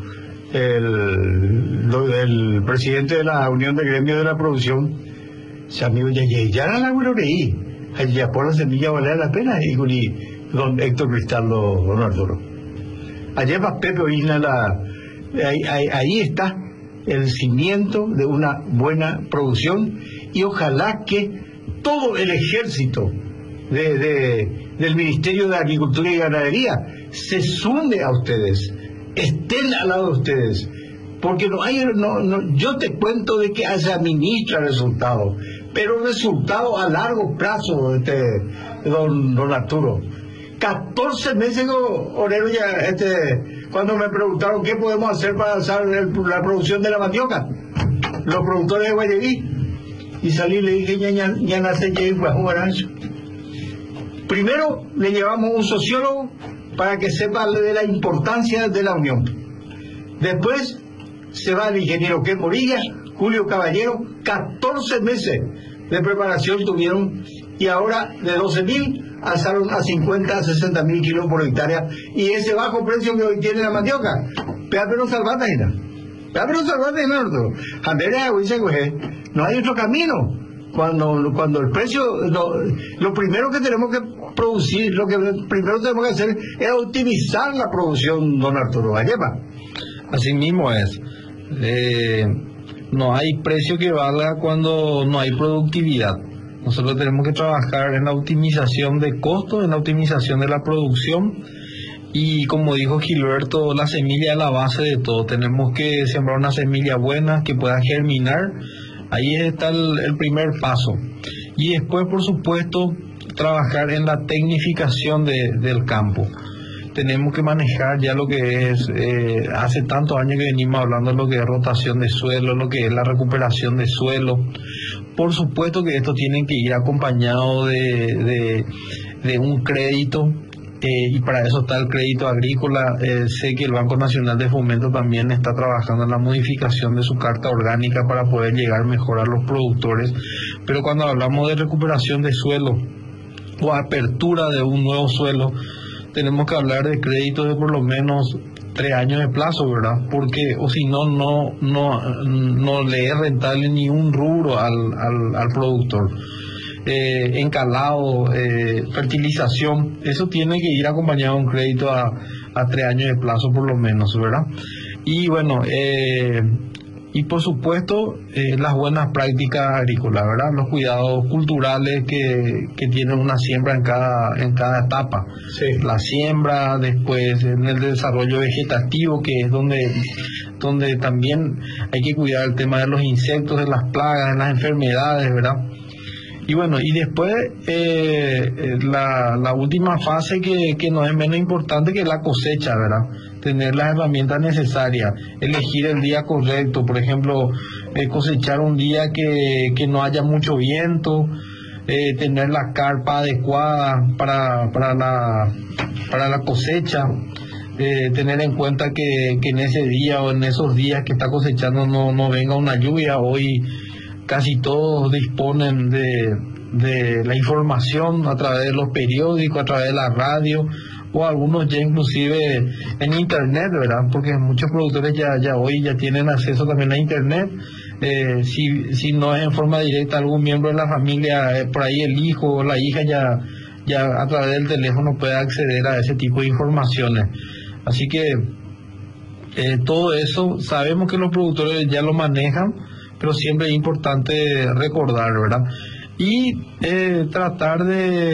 C: el presidente de la Unión de Gremios de la Producción, amigo, ya la laboreí, ya por la semilla vale la pena, y don Héctor Cristaldo, don Arturo. Allá va Pepe Oína, ahí está el cimiento de una buena producción y ojalá que todo el ejército del Ministerio de Agricultura y Ganadería se sume a ustedes, estén al lado de ustedes, porque yo te cuento de que se administra resultados, pero resultados a largo plazo, don Arturo. 14 meses, Orero, ya, cuando me preguntaron qué podemos hacer para alzar la producción de la mandioca, los productores de Guayaquil, y salí y le dije, ya nace primero le llevamos un sociólogo para que sepa de la importancia de la unión. Después se va el ingeniero Ken Morilla, Julio Caballero, 14 meses de preparación tuvieron, y ahora de 12.000 alzaron a 50 a 60.000 kilos por hectárea, y ese bajo precio que hoy tiene la mandioca, pero salvata, no hay otro camino. Cuando el precio, lo primero que tenemos que producir, lo que primero tenemos que hacer es optimizar la producción, don Arturo Vallepa.
P: Así mismo es. No hay precio que valga cuando no hay productividad. Nosotros tenemos que trabajar en la optimización de costos, en la optimización de la producción, y como dijo Gilberto, la semilla es la base de todo. Tenemos que sembrar una semilla buena que pueda germinar. Ahí está el primer paso. Y después, por supuesto, trabajar en la tecnificación del campo. Tenemos que manejar ya lo que es, hace tantos años que venimos hablando de lo que es rotación de suelo, lo que es la recuperación de suelo. Por supuesto que esto tiene que ir acompañado de un crédito, y para eso está el crédito agrícola. Sé que el Banco Nacional de Fomento también está trabajando en la modificación de su carta orgánica para poder llegar mejor a los productores. Pero cuando hablamos de recuperación de suelo o apertura de un nuevo suelo, tenemos que hablar de créditos de por lo menos 3 años de plazo, ¿verdad? Porque o si no le es rentable ni un rubro al productor. Encalado, fertilización, eso tiene que ir acompañado de un crédito a 3 años de plazo por lo menos, ¿verdad? Y bueno, y por supuesto las buenas prácticas agrícolas, ¿verdad? Los cuidados culturales que tienen una siembra en cada etapa. Sí. La siembra, después en el desarrollo vegetativo, que es donde también hay que cuidar el tema de los insectos, de las plagas, de las enfermedades, ¿verdad? Y bueno, y después la última fase que no es menos importante, que es la cosecha, ¿verdad? Tener las herramientas necesarias, elegir el día correcto, por ejemplo, cosechar un día que no haya mucho viento, tener la carpa adecuada para la cosecha, tener en cuenta que en ese día o en esos días que está cosechando no venga una lluvia. Hoy casi todos disponen de la información a través de los periódicos, a través de la radio, o algunos ya inclusive en internet, ¿verdad? Porque muchos productores ya hoy ya tienen acceso también a internet. Si no es en forma directa algún miembro de la familia, por ahí el hijo o la hija ya a través del teléfono puede acceder a ese tipo de informaciones. Así que todo eso sabemos que los productores ya lo manejan, pero siempre es importante recordar, ¿verdad? Y tratar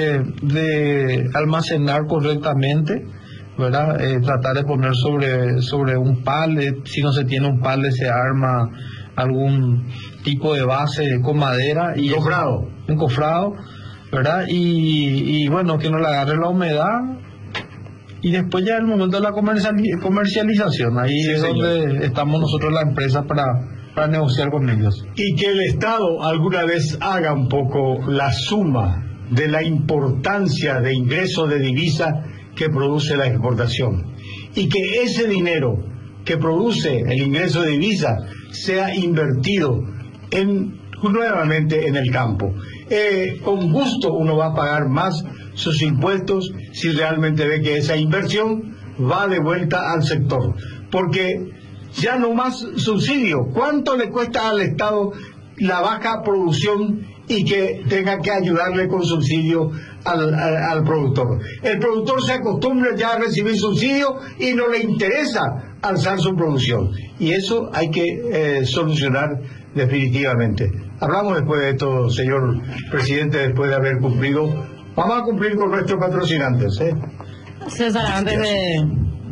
P: de almacenar correctamente, ¿verdad? Tratar de poner sobre un pallet. Si no se tiene un pallet, se arma algún tipo de base con madera y encofrado, ¿verdad? Y bueno, que no le agarre la humedad. Y después ya el momento de la comercialización, ahí sí, es donde estamos nosotros, la empresa, para negociar con ellos.
C: Y que el Estado alguna vez haga un poco la suma de la importancia de ingresos de divisa que produce la exportación, y que ese dinero que produce el ingreso de divisa sea invertido nuevamente en el campo. Con gusto uno va a pagar más sus impuestos si realmente ve que esa inversión va de vuelta al sector, porque ya no más subsidio. ¿Cuánto le cuesta al Estado la baja producción y que tenga que ayudarle con subsidio al productor? El productor se acostumbra ya a recibir subsidio y no le interesa alzar su producción, y eso hay que solucionar definitivamente. Hablamos después de esto, señor presidente, después de haber cumplido. Vamos a cumplir con nuestros patrocinantes,
G: César, antes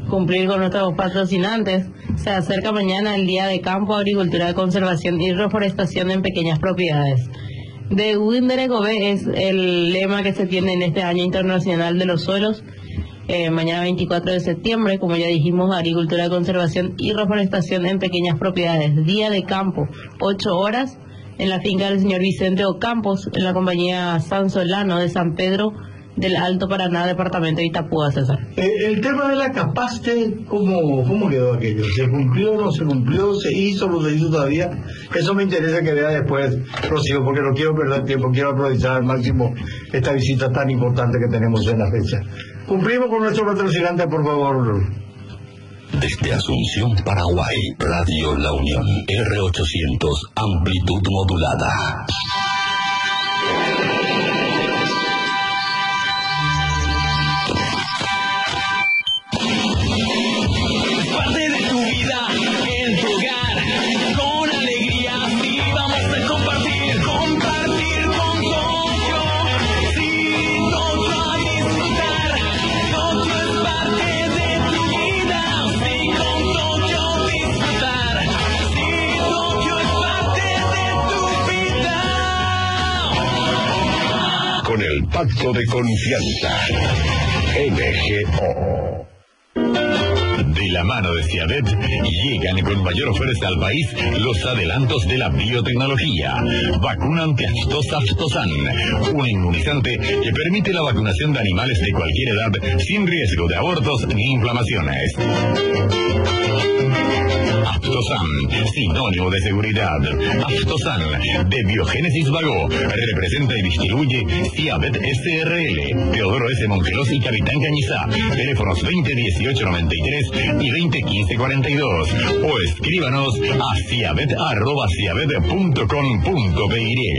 G: cumplir con nuestros patrocinantes. Se acerca mañana el Día de Campo, Agricultura de Conservación y Reforestación en Pequeñas Propiedades. De Winderegove es el lema que se tiene en este Año Internacional de los Suelos. Mañana 24 de septiembre, como ya dijimos, Agricultura de Conservación y Reforestación en Pequeñas Propiedades. Día de Campo, 8 horas, en la finca del señor Vicente Ocampos, en la compañía San Solano de San Pedro del Alto Paraná, departamento de Itapúa, César.
C: El tema de la Capaste, ¿cómo quedó aquello? ¿Se cumplió, no se cumplió, se hizo, no se hizo todavía? Eso me interesa que vea después, Rocío, porque no quiero perder tiempo, quiero aprovechar al máximo esta visita tan importante que tenemos en la fecha. Cumplimos con nuestro patrocinante, por favor.
A: Desde Asunción, Paraguay, Radio La Unión, R800, amplitud modulada.
M: Parte de tu vida en tu hogar, con alegría sí vamos a compartir con Tokio. Sí, Tokio a disfrutar, Tokio es parte de tu vida. Sí, con Tokio disfrutar, sí, Tokio es parte de tu vida.
I: Con el pacto de confianza, MGO.
L: De la mano de Ciavet, llegan con mayor fuerza al país los adelantos de la biotecnología. Vacuna antiaftosa Aftosan, un inmunizante que permite la vacunación de animales de cualquier edad sin riesgo de abortos ni inflamaciones. Aftosan, sinónimo de seguridad. Aftosan, de Biogénesis Vago, representa y distribuye Ciavet SRL, Teodoro S. Mongelos y Capitán Cañizá. Teléfonos 2018-93 y 2015-42. O escríbanos a ciavet@ciavet.com.py.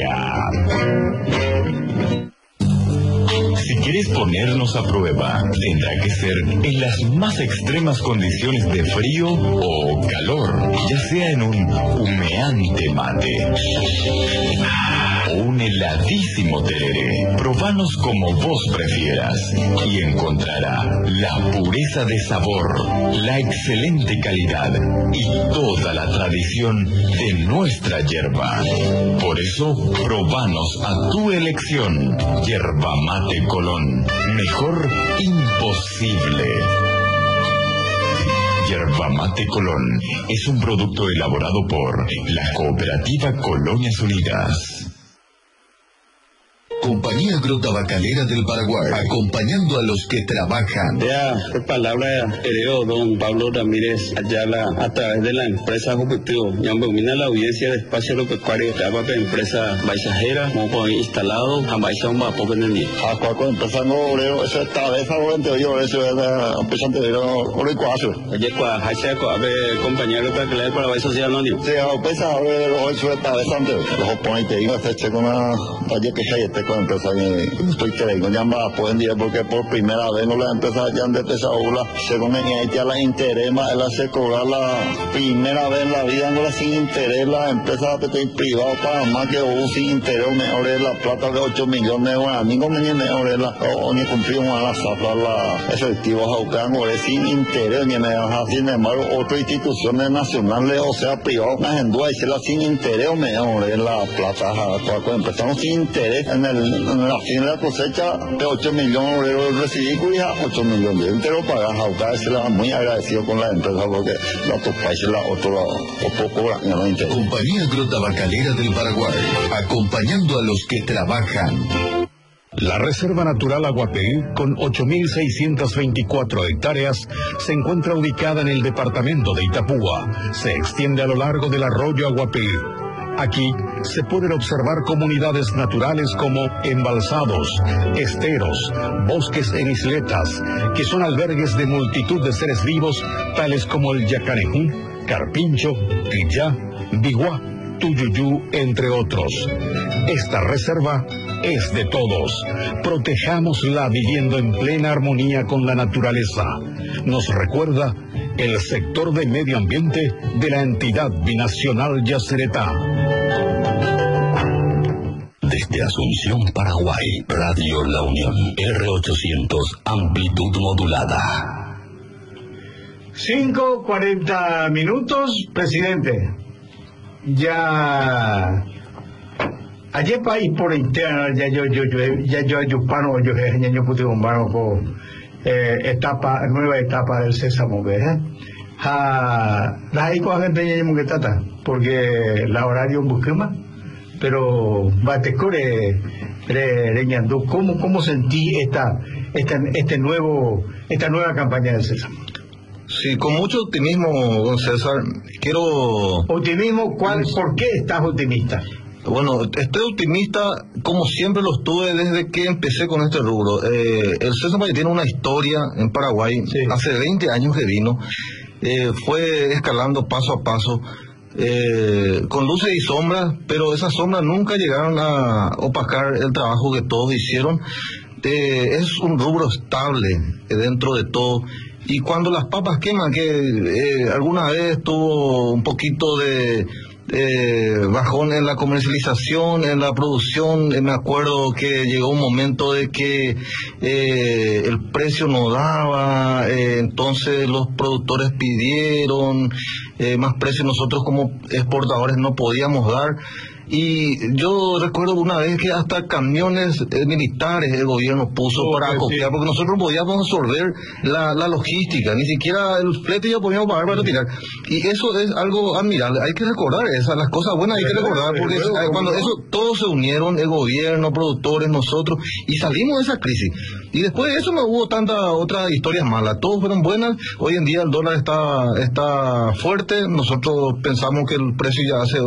O: Si quieres ponernos a prueba, tendrá que ser en las más extremas condiciones de frío o calor, ya sea en un humeante mate o un heladísimo tereré. Probanos como vos prefieras y encontrará la pureza de sabor, la excelente calidad y toda la tradición de nuestra yerba. Por eso, probanos a tu elección. Yerba Mate Colón. Mejor imposible. Yerba Mate Colón es un producto elaborado por la Cooperativa Colonias Unidas.
A: Compañía Agrotabacalera del Paraguay, acompañando a los que trabajan.
H: Ya, por palabra hereo don Pablo Ramírez Ayala, a través de la empresa Jupiteo, ya domina la audiencia de espacio agropecuario, ya para empresa paisajera, como instalado, a Baixa un vapo en el día.
E: A cualquier empresa no obrero, eso está de favorente, yo, eso es la empresa anterior, oro y cuazo.
H: Oye, hacha, compañía agropecuaria del Paraguay Social Anónimo.
E: Sí, a empresa obrero, eso está de sante, los oponentes, y este checo una talle que hay, este con empresa estoy creyendo ya va pueden decir porque por primera vez no la empresa ya han empezado según ella la interés más él hace cobrar la primera vez en la vida no la sin interés la empresa privada para más que hubo sin interés mejor la plata de 8 millones de guaraníes mejor la o ni cumplimos a la zafra la efectivo jaucan o sin interés ni me sin embargo otras instituciones nacionales o sea privadas más en duda y se la sin interés mejor la plata cuando empezamos sin interés en la fin de la cosecha de 8 millones de euros recibí cuya 8 millones de entero para Jaucar se la muy agradecido con la empresa porque los otros países la otro o poco no interesa.
A: Compañía Agrotabacalera del Paraguay, acompañando a los que trabajan.
I: La Reserva Natural Aguapé, con 8.624 hectáreas, se encuentra ubicada en el departamento de Itapúa. Se extiende a lo largo del arroyo Aguapé. Aquí se pueden observar comunidades naturales como embalsados, esteros, bosques en isletas, que son albergues de multitud de seres vivos, tales como el yacarejú, carpincho, quillá, biguá, tuyuyú, entre otros. Esta reserva es de todos. Protejámosla viviendo en plena armonía con la naturaleza. Nos recuerda el sector de medio ambiente de la entidad binacional Yacyretá.
A: Desde Asunción, Paraguay, Radio La Unión, R800, amplitud modulada.
C: 5:40 minutos, presidente. Ya ayer país por interna ya yo ayupano yo pude bombaro con nueva etapa del sésamo, ¿verdad? La hay con gente ya que trata porque la horario busquema, pero batecore reñando cómo sentí esta nueva campaña del sésamo.
Q: Sí, con mucho optimismo, don César. Quiero...
C: ¿Optimismo? ¿Por qué estás optimista?
Q: Bueno, estoy optimista como siempre lo estuve desde que empecé con este rubro. El sésamo ya tiene una historia en Paraguay, sí. Hace 20 años que vino, fue escalando paso a paso, con luces y sombras, pero esas sombras nunca llegaron a opacar el trabajo que todos hicieron. Es un rubro estable dentro de todo. Y cuando las papas queman, que alguna vez tuvo un poquito de bajón en la comercialización, en la producción, me acuerdo que llegó un momento de que el precio no daba, entonces los productores pidieron más precio, nosotros como exportadores no podíamos dar. Y yo recuerdo una vez que hasta camiones militares el gobierno puso para acopiar, porque nosotros no podíamos absorber la logística, ni siquiera el flete ya podíamos pagar para retirar. Y eso es algo admirable, hay que recordar las cosas buenas hay que recordar, porque cuando eso todos se unieron, el gobierno, productores, nosotros, y salimos de esa crisis. Y después de eso no hubo tantas otras historias malas, todos fueron buenas. Hoy en día el dólar está fuerte, nosotros pensamos que el precio ya hace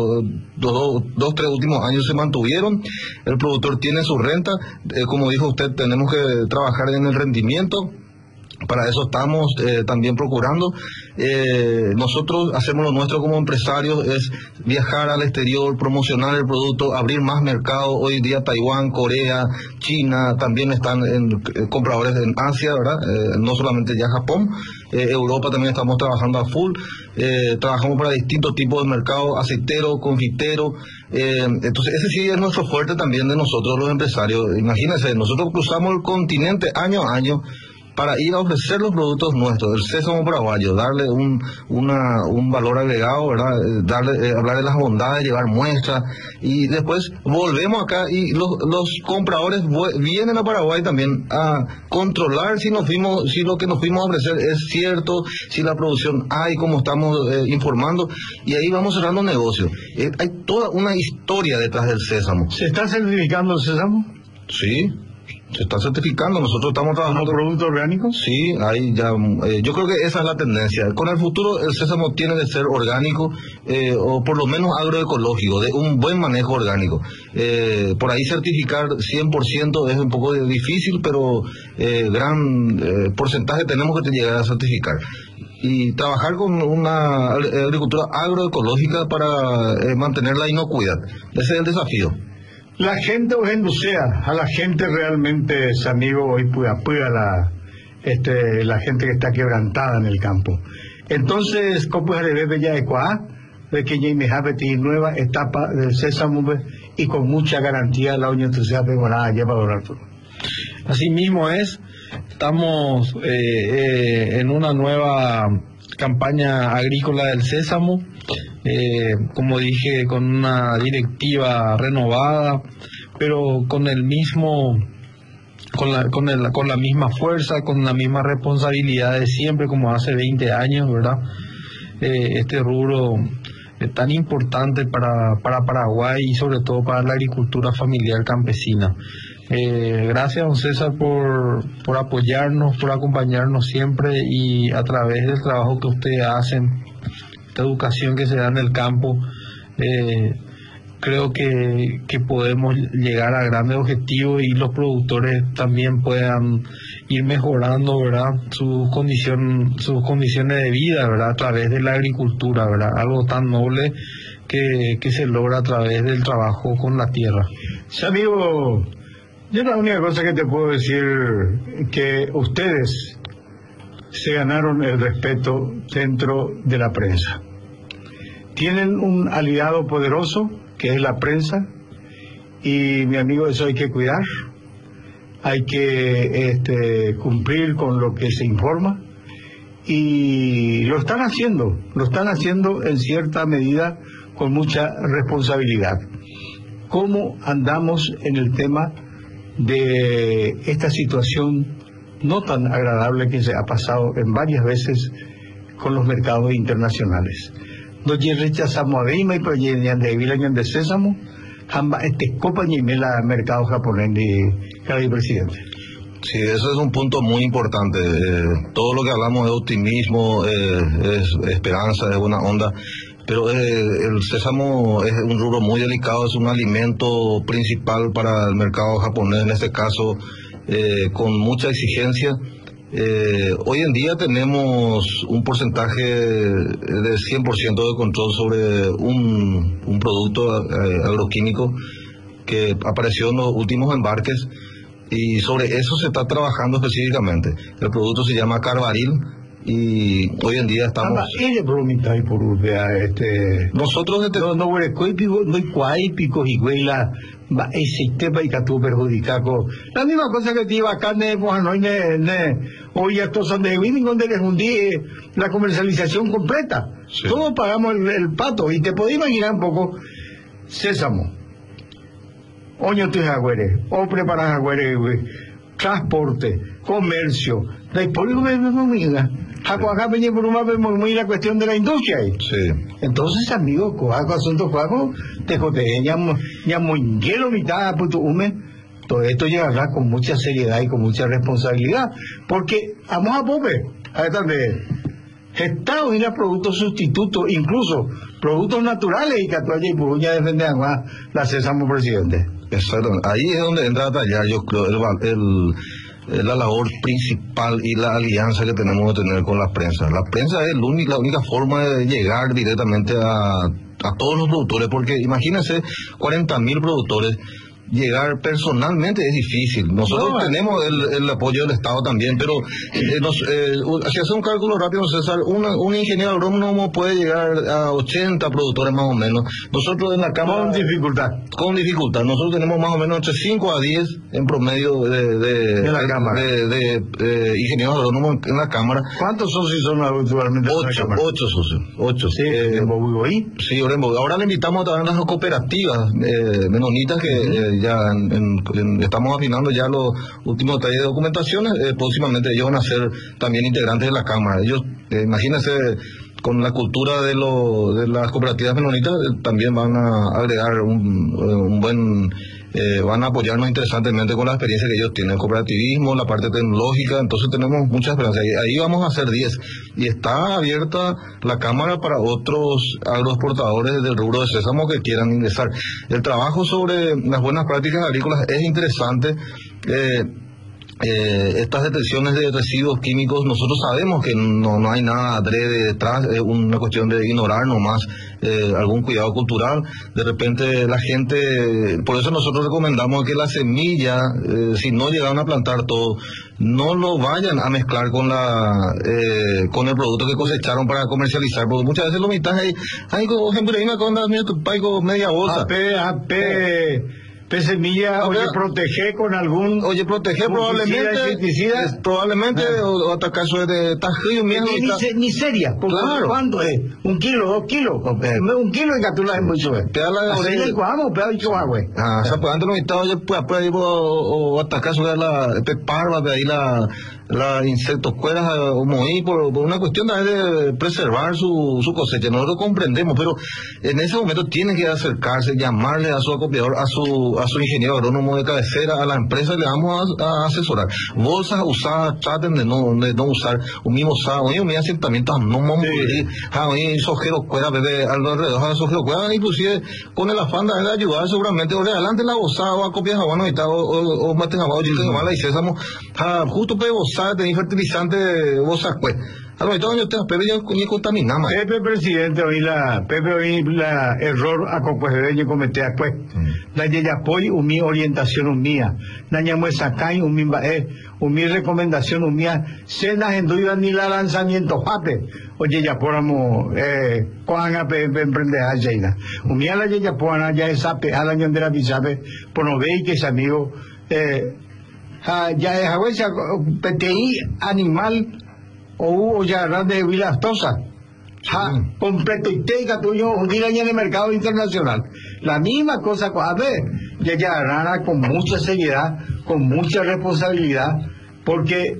Q: dos, tres últimos años se mantuvieron, el productor tiene su renta, como dijo usted, tenemos que trabajar en el rendimiento. Para eso estamos también procurando. Nosotros hacemos lo nuestro como empresarios, es viajar al exterior, promocionar el producto, abrir más mercados. Hoy día Taiwán, Corea, China también están compradores en Asia, ¿verdad? No solamente ya Japón, Europa también estamos trabajando a full. Trabajamos para distintos tipos de mercados, aceitero, confitero. Entonces ese sí es nuestro fuerte también de nosotros los empresarios. Imagínense, nosotros cruzamos el continente año a año para ir a ofrecer los productos nuestros, del sésamo paraguayo, darle un valor agregado, ¿verdad? Hablar de las bondades, llevar muestras, y después volvemos acá y los compradores vienen a Paraguay también a controlar si lo que nos fuimos a ofrecer es cierto, si la producción hay, como estamos informando, y ahí vamos cerrando negocios. Hay toda una historia detrás del sésamo.
C: ¿Se está certificando el sésamo?
Q: Sí. Se está certificando, nosotros estamos trabajando
C: con productos orgánicos.
Q: Sí, ahí ya, yo creo que esa es la tendencia. Con el futuro el sésamo tiene que ser orgánico, o por lo menos agroecológico, de un buen manejo orgánico. Por ahí certificar 100% es un poco difícil, pero gran porcentaje tenemos que llegar a certificar. Y trabajar con una agricultura agroecológica para mantener la inocuidad. Ese es el desafío.
C: La gente a la gente realmente es amigo hoy la gente que está quebrantada en el campo. Entonces, ¿cómo se debe ya de que ya me nueva etapa del sésamo y con mucha garantía la unión social lleva a durar todo?
P: Así mismo es, estamos en una nueva campaña agrícola del sésamo. Como dije, con una directiva renovada, pero con el mismo, con la misma fuerza, con la misma responsabilidad de siempre, como hace 20 años, ¿verdad? Este rubro es tan importante para Paraguay y sobre todo para la agricultura familiar campesina. Gracias, don César, por apoyarnos, por acompañarnos siempre, y a través del trabajo que ustedes hacen, esta educación que se da en el campo, creo que podemos llegar a grandes objetivos y los productores también puedan ir mejorando, ¿verdad?, sus condiciones de vida, ¿verdad?, a través de la agricultura, ¿verdad?, algo tan noble que se logra a través del trabajo con la tierra.
C: Sí, amigo, yo la única cosa que te puedo decir que ustedes se ganaron el respeto dentro de la prensa. Tienen un aliado poderoso que es la prensa, y mi amigo, eso hay que cuidar, hay que cumplir con lo que se informa, y lo están haciendo en cierta medida con mucha responsabilidad. ¿Cómo andamos en el tema de esta situación no tan agradable que se ha pasado en varias veces con los mercados internacionales? No rechazamos a Beima y por de Sésamo, jamba copa ni mela mercado japonés de cada presidente.
S: Sí, eso es un punto muy importante. Todo lo que hablamos de optimismo, es esperanza, es buena onda, pero el sésamo es un rubro muy delicado, es un alimento principal para el mercado japonés, en este caso, con mucha exigencia. Hoy en día tenemos un porcentaje de 100% de control sobre un producto agroquímico que apareció en los últimos embarques, y sobre eso se está trabajando específicamente. El producto se llama Carbaril y hoy en día estamos... Nosotros...
C: No hay cuáipicos y güeyla, ese tema y que tú perjudicado. La misma cosa que te iba acá, hoy estos son de Winning, donde les hundí la comercialización completa. Sí. Todos pagamos el pato, y te podés imaginar un poco, sésamo. Oño tus agüeres, o preparas agüeres, transporte, comercio, la comida. Acá venía por muy la cuestión de la industria ahí.
S: Sí.
C: Entonces, amigos, asunto cuaco, te llamo hielo mitad puto hume. Todo esto llegará con mucha seriedad y con mucha responsabilidad, porque vamos a pobre, a ver también. Estados y productos sustitutos, incluso productos naturales, y que actualmente y Puruña defende además la Sésamo presidente.
S: Exacto, ahí es donde entra a tallar, yo creo, la labor principal y la alianza que tenemos que tener con la prensa. La prensa es la única forma de llegar directamente a todos los productores, porque imagínense 40.000 productores. Llegar personalmente es difícil. Nosotros tenemos el apoyo del Estado también, pero si hace un cálculo rápido, César, un ingeniero agrónomo puede llegar a 80 productores más o menos. Nosotros en la Cámara... Con dificultad. Nosotros tenemos más o menos entre 5 a 10 en promedio de ingenieros agrónomos en la Cámara.
C: ¿Cuántos socios son actualmente?
S: 8 socios. 8.
C: Sí,
S: sí, ahora le invitamos también a las cooperativas menonitas que ya estamos afinando ya los últimos detalles de documentaciones. Próximamente ellos van a ser también integrantes de la Cámara. Ellos, imagínense, con la cultura de las cooperativas menonitas, también van a agregar un buen... van a apoyarnos interesantemente con la experiencia que ellos tienen, el cooperativismo, la parte tecnológica. Entonces tenemos mucha esperanza. Ahí vamos a hacer 10. Y está abierta la Cámara para otros agroexportadores del rubro de sésamo que quieran ingresar. El trabajo sobre las buenas prácticas agrícolas es interesante. Estas detecciones de residuos químicos, nosotros sabemos que no hay nada adrede detrás, es una cuestión de ignorar nomás algún cuidado cultural. De repente la gente, por eso nosotros recomendamos que la semilla, si no llegaron a plantar todo, no lo vayan a mezclar con el producto que cosecharon para comercializar, porque muchas veces lo mitad hay con media bolsa.
C: Semilla, proteger con algún...
S: proteger probablemente, o hasta caso de tajío mismo.
C: Ni seria, porque
S: claro.
C: ¿Cuánto es? 1 kilo, 2 kilos. 1 kilo y catula es mucho. Así le cuajamos, pero hay que güey.
S: Antes no estaba yo, pues, o hasta caso de la parva, de ahí la insectos cueras o moí por una cuestión de preservar su cosecha. Nosotros comprendemos, pero en ese momento tienen que acercarse, llamarle a su acopiador, a su ingeniero agrónomo de cabecera, a la empresa, le vamos a asesorar. Bolsas usadas, traten de no usar un mismo asentamiento, no morir, sojero cuera, bebé, alrededor de sojero cuera, inclusive con el afán de ayudar seguramente, o adelante la bolsa, o a copias jabano o mate jabano, y sésamo, justo para bolsa, tener fertilizante, bolsas pues. Pepe ya ni contaminamos.
C: Pepe presidente, hoy la error a compuesto cometer pues. La yayapoy, mi orientación mía. La ñamuesacay, mi recomendación mía. Cenas en duda ni la lanzamiento pape. Oye, ya poramos, cojan a emprender a Jaina. Mía la yayapoana ya es ape, a la ñandera bisabe, por no veis que es amigo, ya es agüesa, PTI animal, o hubo ya de Vilastosa. Completo y teca tuyo un día en el mercado internacional. La misma cosa, a ver, ya con mucha seriedad, con mucha responsabilidad, porque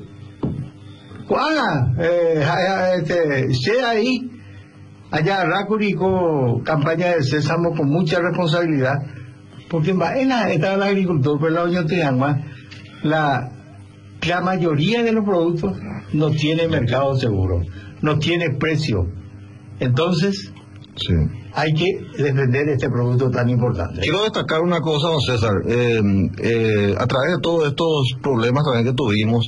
C: sea ahí, allá con campaña de sésamo con mucha responsabilidad, porque en la agricultura, por la Unión Triangua, la mayoría de los productos no tiene mercado seguro, no tiene precio. Entonces, hay que defender este producto tan importante.
S: Quiero destacar una cosa, don César. A través de todos estos problemas también que tuvimos,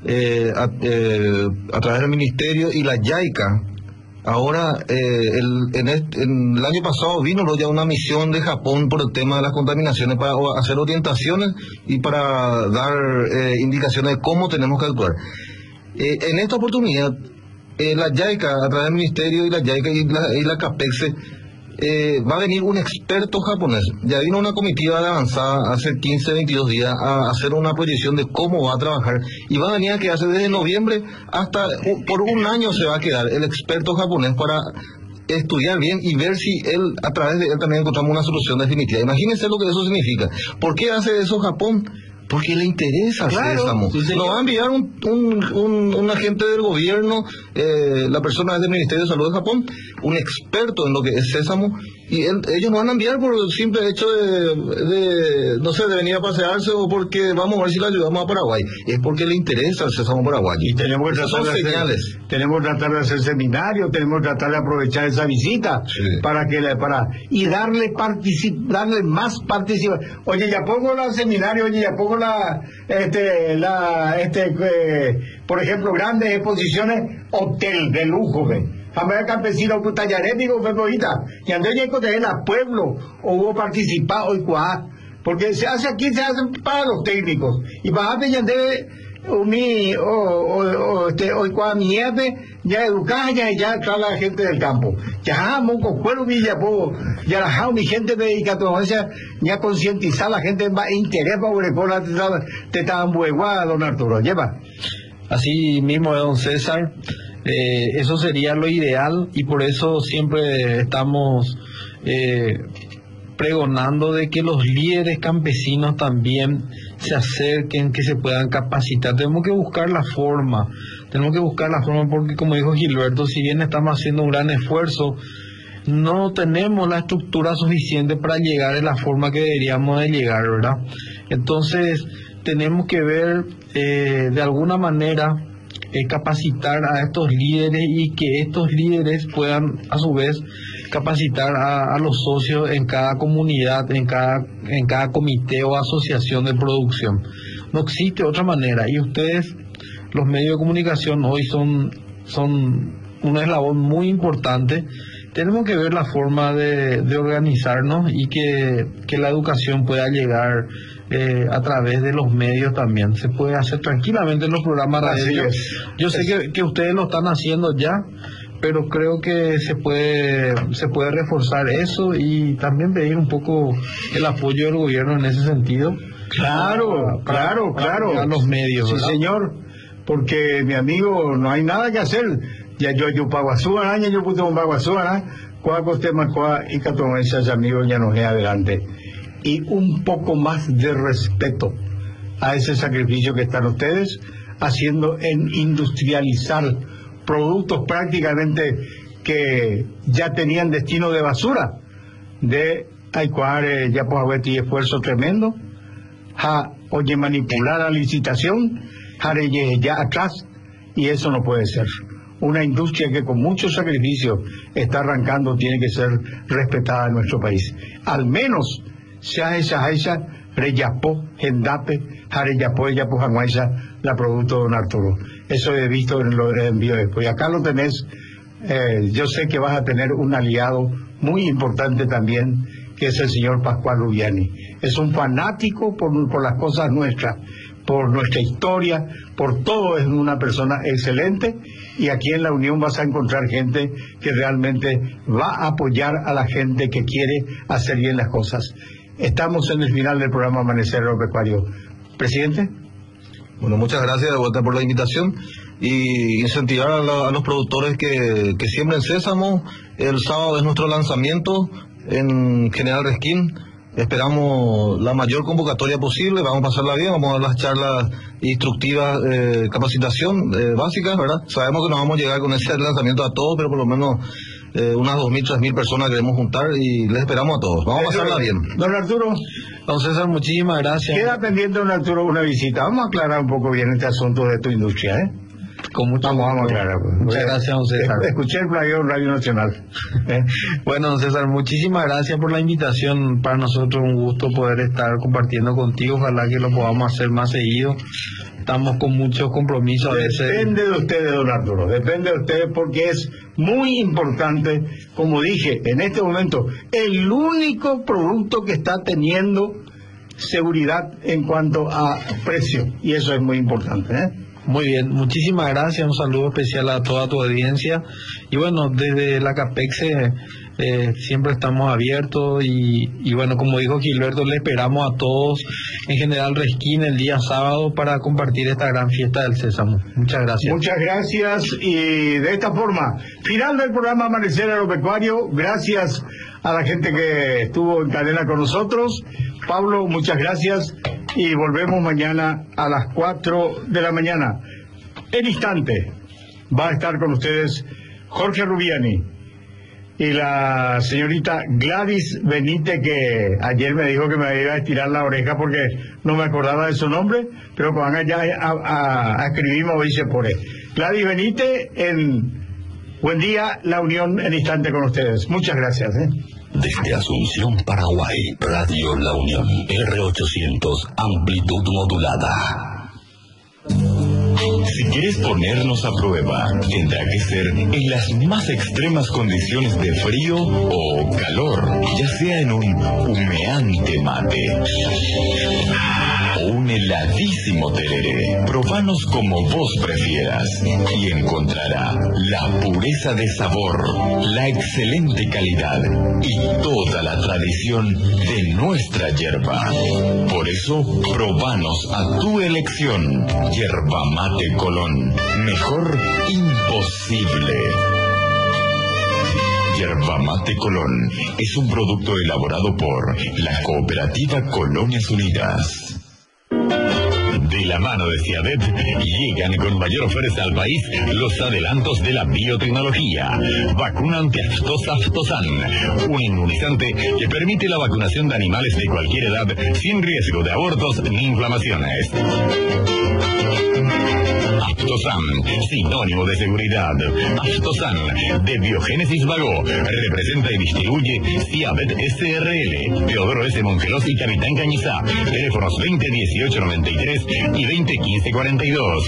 S: a través del Ministerio y la JICA, ahora, en el año pasado vino ya una misión de Japón por el tema de las contaminaciones para hacer orientaciones y para dar indicaciones de cómo tenemos que actuar. En esta oportunidad, la JICA, a través del Ministerio y la JICA y la CAPEXE, va a venir un experto japonés. Ya vino una comitiva de avanzada hace 15, 22 días a hacer una proyección de cómo va a trabajar, y va a venir a quedarse desde noviembre hasta por un año. Se va a quedar el experto japonés para estudiar bien y ver si a través de él también encontramos una solución definitiva. Imagínense lo que eso significa. ¿Por qué hace eso Japón? Porque le interesa el sésamo. Nos va a enviar un agente del gobierno, la persona del Ministerio de Salud de Japón, un experto en lo que es sésamo, y ellos nos van a enviar por el simple hecho de venir a pasearse, o porque vamos a ver si le ayudamos a Paraguay. Es porque le interesa el sésamo paraguayo.
C: Y tenemos que tratar de hacer seminarios, tenemos que tratar de aprovechar esa visita para darle más participación. Oye, ya pongo el seminario, ya pongo por ejemplo, grandes exposiciones, hotel de lujo, Familia campesina, tallaretico, y andé con el pueblo, o hubo participado, porque se hace para los técnicos, y bajate ya debe ya educar ya está la gente del campo, ya monco cuero ya la mi gente dedica ya concientizar a la gente más interés para te estaban bueguada, don Arturo, lleva.
P: Así mismo, don César, eso sería lo ideal, y por eso siempre estamos pregonando de que los líderes campesinos también se acerquen, que se puedan capacitar. Tenemos que buscar la forma, porque, como dijo Gilberto, si bien estamos haciendo un gran esfuerzo, no tenemos la estructura suficiente para llegar de la forma que deberíamos de llegar, ¿verdad? Entonces tenemos que ver de alguna manera capacitar a estos líderes, y que estos líderes puedan a su vez capacitar a los socios en cada comunidad, en cada comité o asociación de producción. No existe otra manera, y ustedes, los medios de comunicación, hoy son un eslabón muy importante. Tenemos que ver la forma de organizarnos, y que la educación pueda llegar a través de los medios también. Se puede hacer tranquilamente en los programas radio. Yo sé que ustedes lo están haciendo ya, pero creo que se puede reforzar eso, y también pedir un poco el apoyo del gobierno en ese sentido.
C: Claro.
P: A los medios, ¿verdad?
C: Sí, señor, porque, mi amigo, no hay nada que hacer. Ya yo paguazú araña, yo puse un paguazú araña, cuaco tema cuá y catonenses amigos ya nos ve adelante. Y un poco más de respeto a ese sacrificio que están ustedes haciendo en industrializar productos prácticamente que ya tenían destino de basura, de ya pues haber esfuerzo tremendo, manipular la licitación, ya atrás, y eso no puede ser. Una industria que con mucho sacrificio está arrancando tiene que ser respetada en nuestro país. Al menos sea esa reyapó, gendape, jareyapó, yapo, janguaiza, la producto de don Arturo. Eso he visto en los envíos después. Y acá lo tenés. Yo sé que vas a tener un aliado muy importante también, que es el señor Pascual Lubiani. Es un fanático por las cosas nuestras, por nuestra historia, por todo. Es una persona excelente, y aquí en la Unión vas a encontrar gente que realmente va a apoyar a la gente que quiere hacer bien las cosas. Estamos en el final del programa Amanecer Agropecuario. Presidente.
S: Bueno, muchas gracias de vuelta por la invitación y incentivar a los productores que siembren sésamo. El sábado es nuestro lanzamiento en General Resquín. Esperamos la mayor convocatoria posible, vamos a pasarla bien, vamos a dar las charlas instructivas, capacitación básicas, ¿verdad? Sabemos que no vamos a llegar con ese lanzamiento a todos, pero por lo menos unas 2.000, 3.000 personas queremos juntar y les esperamos a todos. Vamos a pasarla bien.
C: Don Arturo.
P: Don César, muchísimas gracias.
C: Queda pendiente, don Arturo, una visita. Vamos a aclarar un poco bien este asunto de tu industria, ¿eh?
P: Con mucho
C: vamos a aclarar.
P: Muchas gracias, don César.
C: Escuché el Radio Nacional.
P: Bueno, don César, muchísimas gracias por la invitación. Para nosotros un gusto poder estar compartiendo contigo. Ojalá que lo podamos hacer más seguido. Estamos con muchos compromisos a veces.
C: Depende de ustedes, don Arturo. Depende de ustedes porque es muy importante, como dije, en este momento, el único producto que está teniendo seguridad en cuanto a precio. Y eso es muy importante, ¿eh?
P: Muy bien, muchísimas gracias, un saludo especial a toda tu audiencia y bueno, desde la CAPEX siempre estamos abiertos y bueno, como dijo Gilberto, le esperamos a todos en General Resquín el día sábado para compartir esta gran fiesta del sésamo. Muchas gracias.
C: Muchas gracias y de esta forma, final del programa Amanecer Agropecuario, gracias a la gente que estuvo en cadena con nosotros. Pablo, muchas gracias. Y volvemos mañana a las 4 de la mañana. En instante va a estar con ustedes Jorge Rubiani y la señorita Gladys Benítez, que ayer me dijo que me iba a estirar la oreja porque no me acordaba de su nombre, pero cuando ya escribimos hoy se pone. Gladys Benítez en Buen Día, La Unión en instante con ustedes. Muchas gracias.
A: Desde Asunción, Paraguay, Radio La Unión, R800, amplitud modulada.
O: Si quieres ponernos a prueba, tendrá que ser en las más extremas condiciones de frío o calor, ya sea en un humeante mate o un heladísimo tereré. Probanos como vos prefieras y encontrará la pureza de sabor, la excelente calidad y toda la tradición de nuestra yerba. Por eso, probanos a tu elección. Yerba Mate Colón. Mejor imposible. Yerba Mate Colón es un producto elaborado por la Cooperativa Colonias Unidas.
L: De la mano de Ciadet llegan con mayor fuerza al país los adelantos de la biotecnología. Vacuna antiaftosa Aftosan, un inmunizante que permite la vacunación de animales de cualquier edad sin riesgo de abortos ni inflamaciones. Aftosan, sinónimo de seguridad. Aftosan, de Biogénesis Vago, representa y distribuye Ciadet SRL, Teodoro S. Mongelos y Capitán Cañizá. Teléfonos 2018-93 y 2015-42.